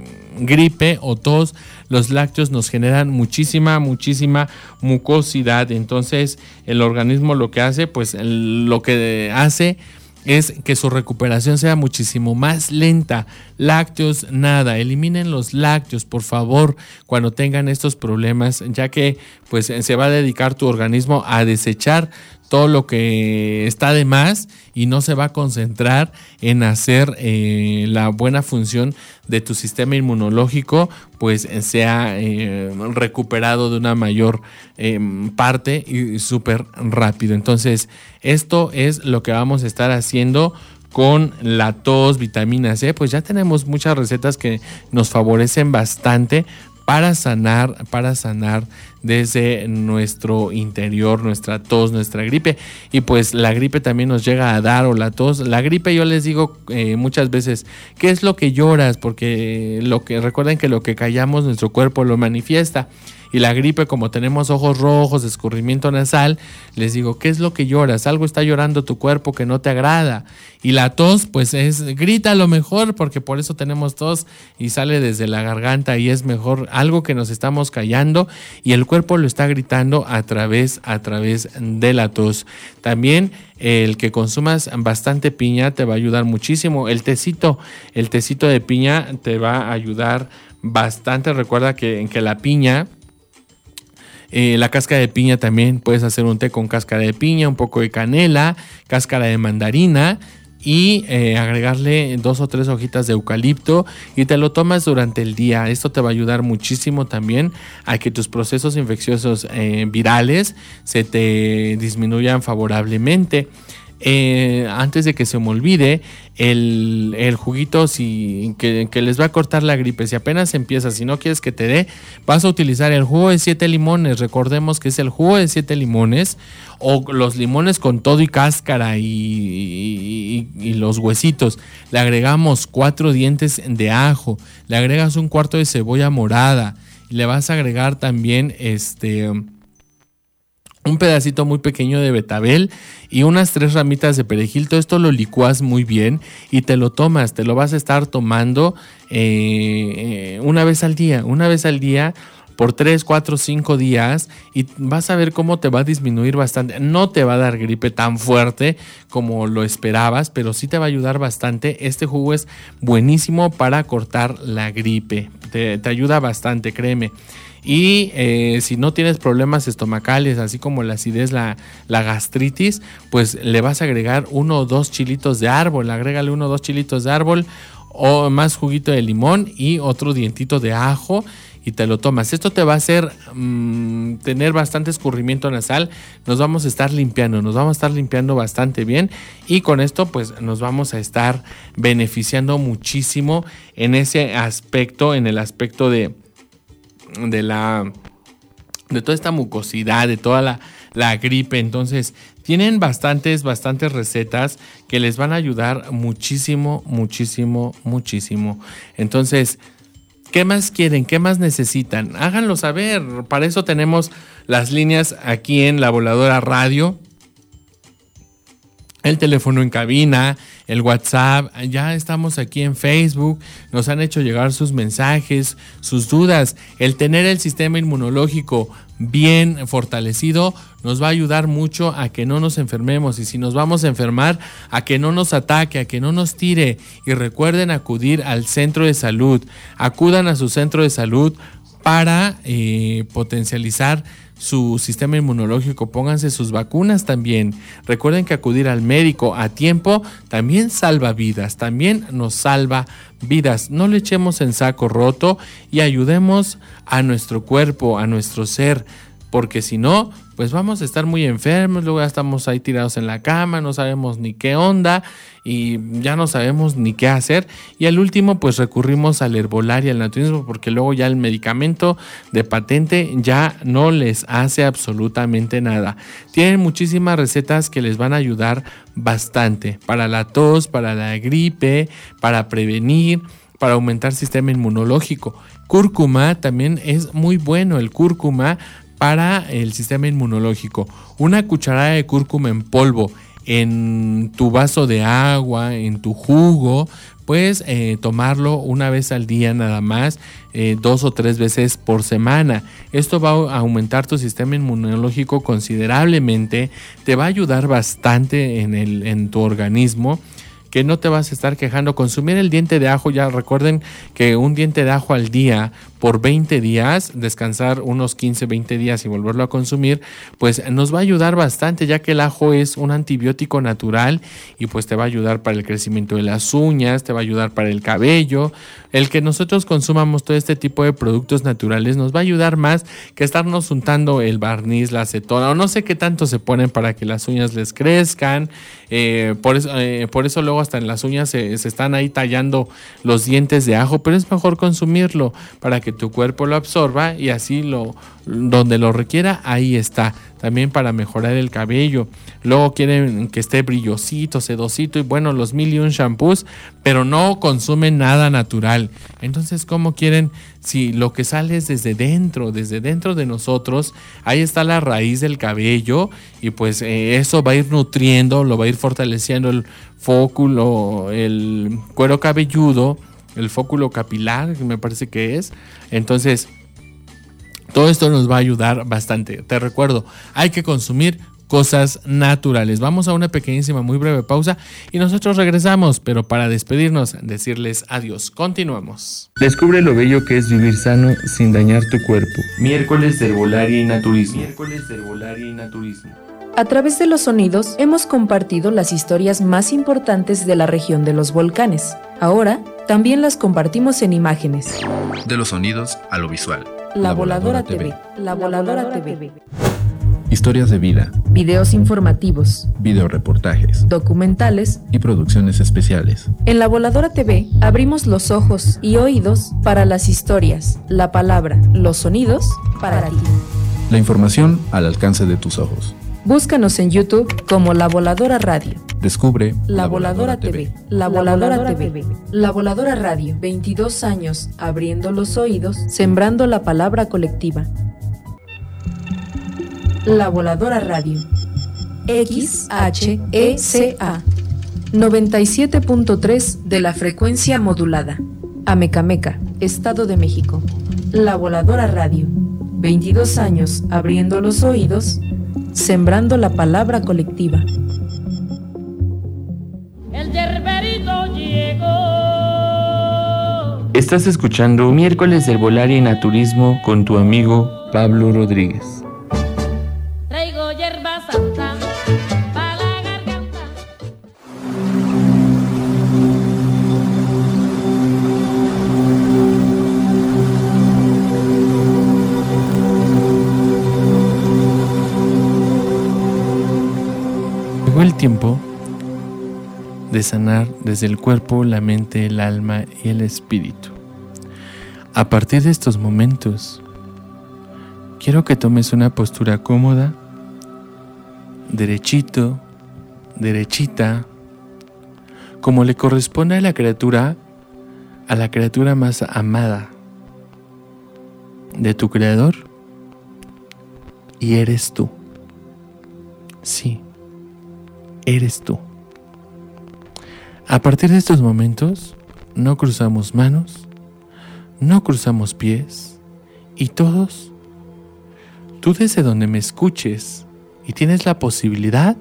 gripe o tos. Los lácteos nos generan muchísima, muchísima mucosidad. Entonces el organismo lo que hace, pues lo que hace es que su recuperación sea muchísimo más lenta. Lácteos, nada, eliminen los lácteos, por favor, cuando tengan estos problemas, ya que pues se va a dedicar tu organismo a desechar todo lo que está de más y no se va a concentrar en hacer eh, la buena función de tu sistema inmunológico, pues sea eh, recuperado de una mayor eh, parte y súper rápido. Entonces, esto es lo que vamos a estar haciendo con la tos, vitamina C. Pues ya tenemos muchas recetas que nos favorecen bastante para sanar, para sanar desde nuestro interior, nuestra tos, nuestra gripe. Y pues la gripe también nos llega a dar, o la tos. La gripe, yo les digo eh, muchas veces, ¿qué es lo que lloras? Porque lo que recuerden que lo que callamos, nuestro cuerpo lo manifiesta. Y la gripe, como tenemos ojos rojos, escurrimiento nasal, les digo, ¿qué es lo que lloras? Algo está llorando tu cuerpo que no te agrada. Y la tos, pues es, grita lo mejor, porque por eso tenemos tos y sale desde la garganta y es mejor algo que nos estamos callando y el cuerpo lo está gritando a través, a través de la tos. También el que consumas bastante piña te va a ayudar muchísimo. El tecito, el tecito de piña te va a ayudar bastante. Recuerda que, que la piña, eh, la cáscara de piña también puedes hacer un té con cáscara de piña, un poco de canela, cáscara de mandarina y eh, agregarle dos o tres hojitas de eucalipto y te lo tomas durante el día. Esto te va a ayudar muchísimo también a que tus procesos infecciosos eh, virales se te disminuyan favorablemente. Eh, antes de que se me olvide, el, el juguito si, que, que les va a cortar la gripe, si apenas empieza, si no quieres que te dé, vas a utilizar el jugo de siete limones. Recordemos que es el jugo de siete limones o los limones con todo y cáscara y, y, y, y los huesitos. Le agregamos cuatro dientes de ajo, le agregas un cuarto de cebolla morada, le vas a agregar también este... un pedacito muy pequeño de betabel y unas tres ramitas de perejil. Todo esto lo licuas muy bien y te lo tomas, te lo vas a estar tomando eh, una vez al día, una vez al día por tres, cuatro, cinco días y vas a ver cómo te va a disminuir bastante. No te va a dar gripe tan fuerte como lo esperabas, pero sí te va a ayudar bastante. Este jugo es buenísimo para cortar la gripe, te, te ayuda bastante, créeme. Y eh, si no tienes problemas estomacales, así como la acidez, la, la gastritis, pues le vas a agregar uno o dos chilitos de árbol. Agrégale uno o dos chilitos de árbol o más juguito de limón y otro dientito de ajo y te lo tomas. Esto te va a hacer mmm, tener bastante escurrimiento nasal. Nos vamos a estar limpiando, nos vamos a estar limpiando bastante bien y con esto pues nos vamos a estar beneficiando muchísimo en ese aspecto, en el aspecto de... de la de toda esta mucosidad, de toda la, la gripe. Entonces tienen bastantes bastantes recetas que les van a ayudar muchísimo, muchísimo, muchísimo. Entonces, ¿qué más quieren? ¿Qué más necesitan? Háganlo saber. Para eso tenemos las líneas aquí en La Voladora Radio, el teléfono en cabina, el WhatsApp, ya estamos aquí en Facebook, nos han hecho llegar sus mensajes, sus dudas. El tener el sistema inmunológico bien fortalecido nos va a ayudar mucho a que no nos enfermemos y si nos vamos a enfermar, a que no nos ataque, a que no nos tire. Y recuerden acudir al centro de salud, acudan a su centro de salud para eh, potencializar su sistema inmunológico, pónganse sus vacunas también. Recuerden que acudir al médico a tiempo también salva vidas, también nos salva vidas. No le echemos en saco roto y ayudemos a nuestro cuerpo, a nuestro ser, porque si no, pues vamos a estar muy enfermos, luego ya estamos ahí tirados en la cama, no sabemos ni qué onda y ya no sabemos ni qué hacer. Y al último, pues recurrimos al herbolaria, al naturismo, porque luego ya el medicamento de patente ya no les hace absolutamente nada. Tienen muchísimas recetas que les van a ayudar bastante para la tos, para la gripe, para prevenir, para aumentar el sistema inmunológico. Cúrcuma también es muy bueno, el cúrcuma para el sistema inmunológico. Una cucharada de cúrcuma en polvo en tu vaso de agua, en tu jugo, puedes eh, tomarlo una vez al día nada más, eh, dos o tres veces por semana. Esto va a aumentar tu sistema inmunológico considerablemente, te va a ayudar bastante en, el, en tu organismo, que no te vas a estar quejando. Consumir el diente de ajo, ya recuerden que un diente de ajo al día por veinte días, descansar unos quince, veinte días y volverlo a consumir, pues nos va a ayudar bastante, ya que el ajo es un antibiótico natural y pues te va a ayudar para el crecimiento de las uñas, te va a ayudar para el cabello. El que nosotros consumamos todo este tipo de productos naturales nos va a ayudar más que estarnos untando el barniz, la acetona o no sé qué tanto se ponen para que las uñas les crezcan. Eh, por eso, eh, por eso luego hasta en las uñas se, se están ahí tallando los dientes de ajo, pero es mejor consumirlo para que tu cuerpo lo absorba y así lo donde lo requiera, ahí está. también para mejorar el cabello. Luego quieren que esté brillosito, sedosito y bueno, los mil y un shampoos, pero no consumen nada natural. Entonces, ¿cómo quieren? Si lo que sale es desde dentro, desde dentro de nosotros, ahí está la raíz del cabello y pues eh, eso va a ir nutriendo, lo va a ir fortaleciendo el fóculo, el cuero cabelludo, el fóculo capilar, que me parece que es. Entonces, todo esto nos va a ayudar bastante. Te recuerdo, hay que consumir cosas naturales. Vamos a una pequeñísima, muy breve pausa y nosotros regresamos, pero para despedirnos, decirles adiós. Continuamos. Descubre lo bello que es vivir sano sin dañar tu cuerpo. Miércoles de Herbolaria y Naturismo. Miércoles de Herbolaria y Naturismo. A través de los sonidos hemos compartido las historias más importantes de la región de los volcanes. Ahora también las compartimos en imágenes. De los sonidos a lo visual. La Voladora T V. La Voladora T V. Historias de vida, Videos informativos, videoreportajes documentales. y producciones especiales. En La Voladora T V abrimos los ojos y oídos para las historias, la palabra, los sonidos para ti. La información al alcance de tus ojos. Búscanos en YouTube como La Voladora Radio. Descubre La Voladora T V. La Voladora T V. La Voladora Radio. veintidós años abriendo los oídos, sembrando la palabra colectiva. La Voladora Radio. X H E C A. noventa y siete punto tres de la frecuencia modulada. Amecameca, Estado de México. La Voladora Radio. veintidós años abriendo los oídos, sembrando la palabra colectiva. El yerberito llegó. Estás escuchando Miércoles de Herbolaria y Naturismo con tu amigo Pablo Rodríguez. Traigo hierba santa para la garganta. Llegó el tiempo de sanar desde el cuerpo, la mente, el alma y el espíritu. A partir de estos momentos, quiero que tomes una postura cómoda, derechito, derechita, como le corresponde a la criatura, a la criatura más amada de tu creador, y eres tú. Sí, eres tú. A partir de estos momentos, no cruzamos manos, no cruzamos pies, y todos, tú desde donde me escuches y tienes la posibilidad,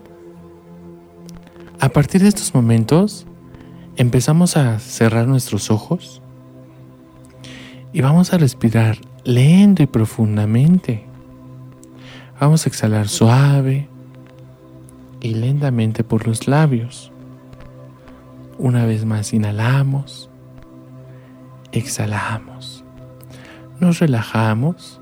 a partir de estos momentos, empezamos a cerrar nuestros ojos y vamos a respirar lento y profundamente. Vamos a exhalar suave y lentamente por los labios. Una vez más inhalamos, exhalamos, nos relajamos,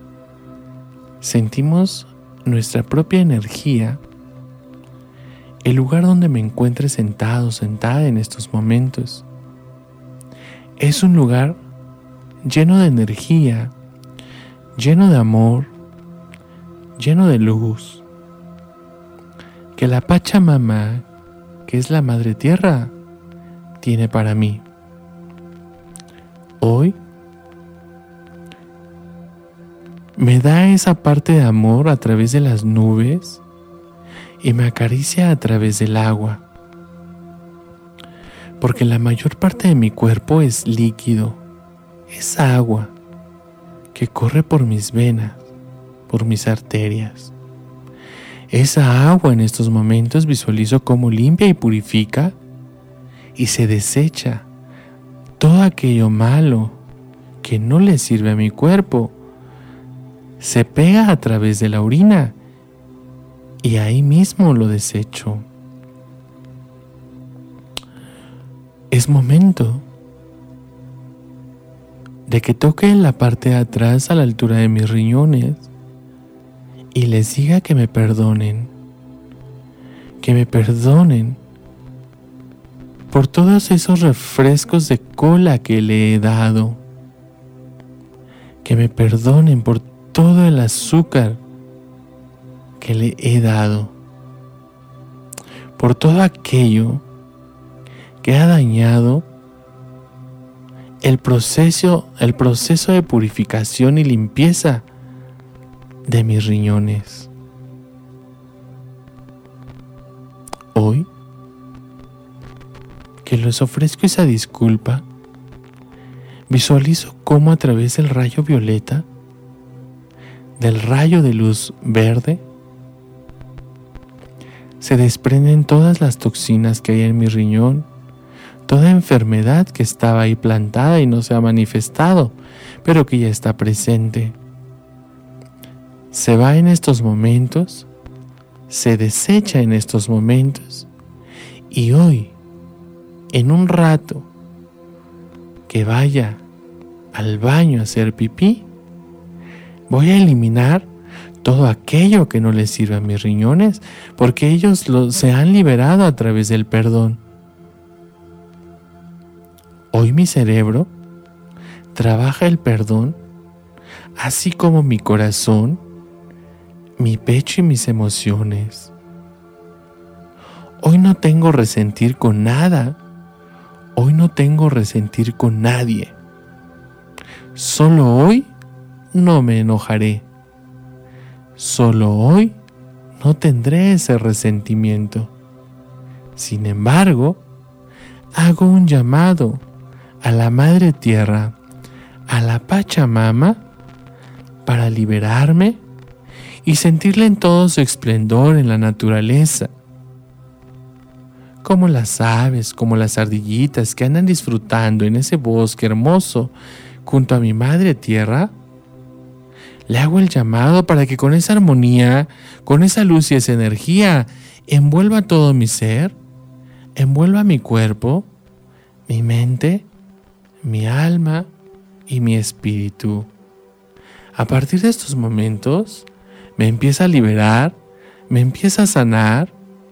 sentimos nuestra propia energía, el lugar donde me encuentre sentado, sentada en estos momentos. Es un lugar lleno de energía, lleno de amor, lleno de luz, que la Pachamama, que es la Madre Tierra, tiene para mí. Hoy me da esa parte de amor a través de las nubes y me acaricia a través del agua, porque la mayor parte de mi cuerpo es líquido, es agua que corre por mis venas, por mis arterias. Esa agua en estos momentos visualizo cómo limpia y purifica y se desecha todo aquello malo que no le sirve a mi cuerpo. Se pega a través de la orina y ahí mismo lo desecho. Es momento de que toque en la parte de atrás a la altura de mis riñones y les diga que me perdonen, que me perdonen por todos esos refrescos de cola que le he dado, que me perdonen por todo el azúcar que le he dado, por todo aquello que ha dañado el proceso, el proceso de purificación y limpieza de mis riñones. Hoy, que les ofrezco esa disculpa, visualizo cómo a través del rayo violeta, del rayo de luz verde, se desprenden todas las toxinas que hay en mi riñón, toda enfermedad que estaba ahí plantada y no se ha manifestado, pero que ya está presente. Se va en estos momentos, se desecha en estos momentos, y hoy, en un rato que vaya al baño a hacer pipí, voy a eliminar todo aquello que no les sirve a mis riñones, porque ellos lo, se han liberado a través del perdón. Hoy mi cerebro trabaja el perdón, así como mi corazón, mi pecho y mis emociones. Hoy no tengo resentir con nada. Hoy no tengo resentir con nadie. Solo hoy no me enojaré. Solo hoy no tendré ese resentimiento. Sin embargo, hago un llamado a la Madre Tierra, a la Pachamama, para liberarme y sentirla en todo su esplendor en la naturaleza. Como las aves, como las ardillitas que andan disfrutando en ese bosque hermoso junto a mi Madre Tierra, le hago el llamado para que con esa armonía, con esa luz y esa energía, envuelva todo mi ser, envuelva mi cuerpo, mi mente, mi alma y mi espíritu. A partir de estos momentos, me empieza a liberar, me empieza a sanar,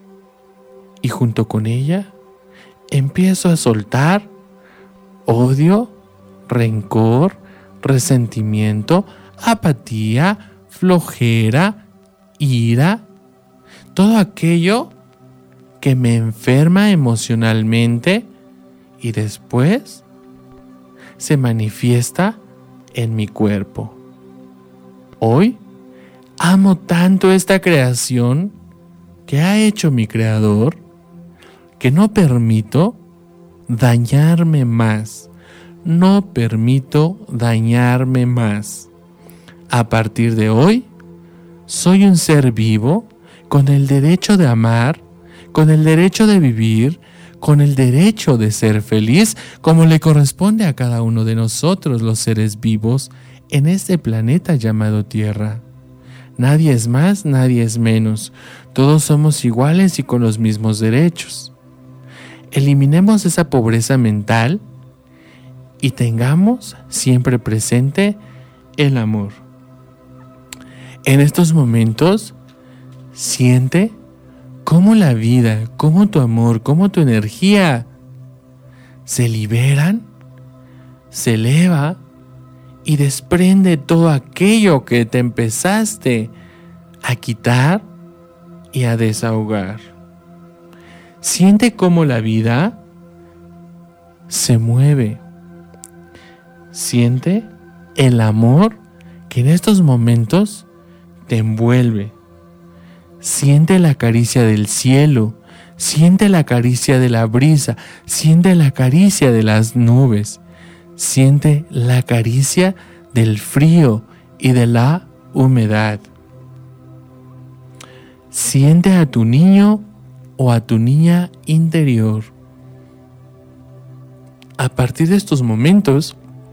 y junto con ella empiezo a soltar odio, rencor, resentimiento, apatía, flojera, ira, todo aquello que me enferma emocionalmente y después se manifiesta en mi cuerpo. Hoy amo tanto esta creación que ha hecho mi creador, que no permito dañarme más. No permito dañarme más. A partir de hoy, soy un ser vivo con el derecho de amar, con el derecho de vivir, con el derecho de ser feliz, como le corresponde a cada uno de nosotros, los seres vivos, en este planeta llamado Tierra. Nadie es más, nadie es menos. Todos somos iguales y con los mismos derechos. Eliminemos esa pobreza mental y tengamos siempre presente el amor. En estos momentos, siente cómo la vida, cómo tu amor, cómo tu energía se liberan, se eleva y desprende todo aquello que te empezaste a quitar y a desahogar. Siente cómo la vida se mueve. Siente el amor que en estos momentos te envuelve. Siente la caricia del cielo. Siente la caricia de la brisa. Siente la caricia de las nubes. Siente la caricia del frío y de la humedad. Siente a tu niño o a tu niña interior. A partir de estos momentos,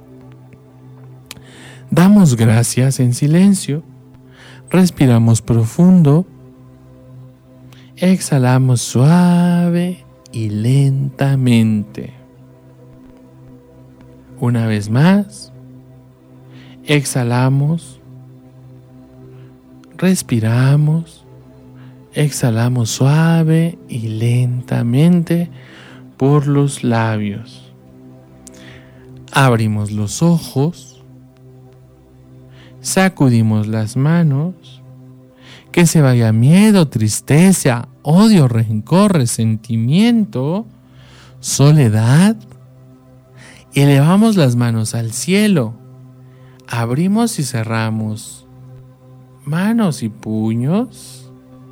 damos gracias en silencio, respiramos profundo, exhalamos suave y lentamente. Una vez más, exhalamos, respiramos, exhalamos suave y lentamente por los labios. Abrimos los ojos, sacudimos las manos, Que se vaya miedo, tristeza, odio, rencor, resentimiento, soledad. Elevamos las manos al cielo. Abrimos y cerramos manos y puños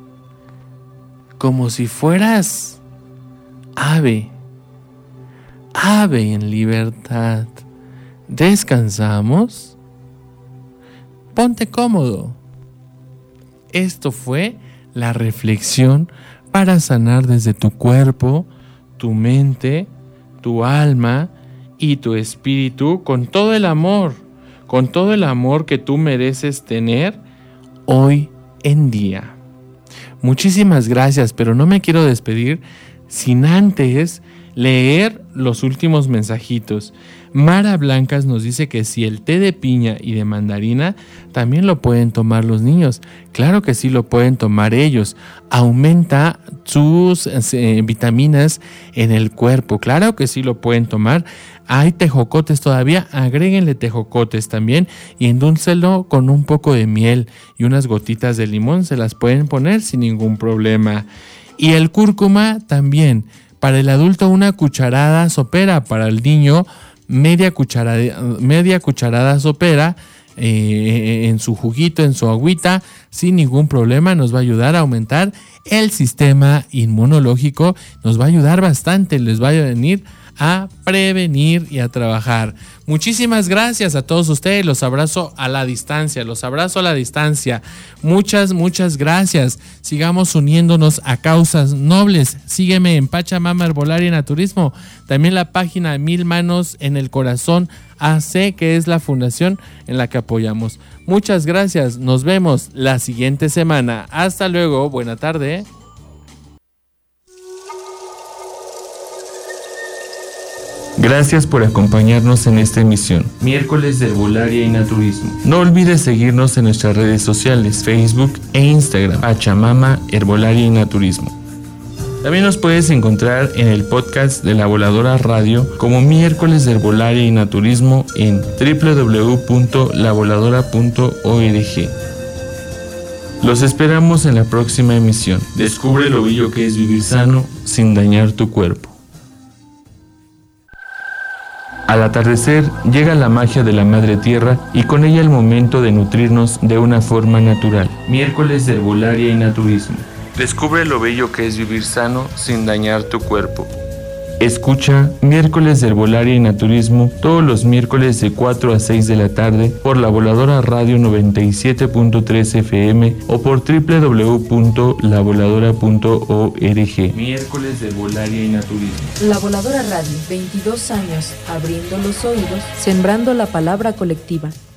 como si fueras ave, ave en libertad. Descansamos. Ponte cómodo. Esto fue la reflexión para sanar desde tu cuerpo, tu mente, tu alma y tu espíritu con todo el amor, con todo el amor que tú mereces tener hoy en día. Muchísimas gracias, pero no me quiero despedir sin antes leer los últimos mensajitos. Mara Blancas nos dice que si el té de piña y de mandarina también lo pueden tomar los niños. Claro que sí lo pueden tomar ellos. Aumenta sus eh, vitaminas en el cuerpo. Claro que sí lo pueden tomar. Hay tejocotes todavía, agréguenle tejocotes también y endúlcelo con un poco de miel y unas gotitas de limón. Se las pueden poner sin ningún problema. Y el cúrcuma también. Para el adulto una cucharada sopera, para el niño media cucharada, media cucharada sopera eh, en su juguito, en su agüita, sin ningún problema. Nos va a ayudar a aumentar el sistema inmunológico, nos va a ayudar bastante, les va a venir a prevenir y a trabajar. Muchísimas gracias a todos ustedes, los abrazo a la distancia, los abrazo a la distancia. Muchas, muchas gracias. Sigamos uniéndonos a causas nobles. Sígueme en Pachamama Herbolaria y Naturismo. También la página Mil Manos en el Corazón A C, que es la fundación en la que apoyamos. Muchas gracias. Nos vemos la siguiente semana. Hasta luego. Buena tarde. Gracias por acompañarnos en esta emisión, miércoles de Herbolaria y Naturismo. No olvides seguirnos en nuestras redes sociales, Facebook e Instagram, Pachamama Herbolaria y Naturismo. También nos puedes encontrar en el podcast de La Voladora Radio como miércoles de Herbolaria y Naturismo en doble u doble u doble u punto la voladora punto org. Los esperamos en la próxima emisión. Descubre lo bello que es vivir sano sin dañar tu cuerpo. Al atardecer llega la magia de la Madre Tierra y con ella el momento de nutrirnos de una forma natural. Miércoles de Herbolaria y Naturismo. Descubre lo bello que es vivir sano sin dañar tu cuerpo. Escucha Miércoles de Herbolaria y Naturismo todos los miércoles de cuatro a seis de la tarde por La Voladora Radio noventa y siete punto tres F M o por doble u doble u doble u punto la voladora punto org. Miércoles de Herbolaria y Naturismo. La Voladora Radio, veintidós años, abriendo los oídos, sembrando la palabra colectiva.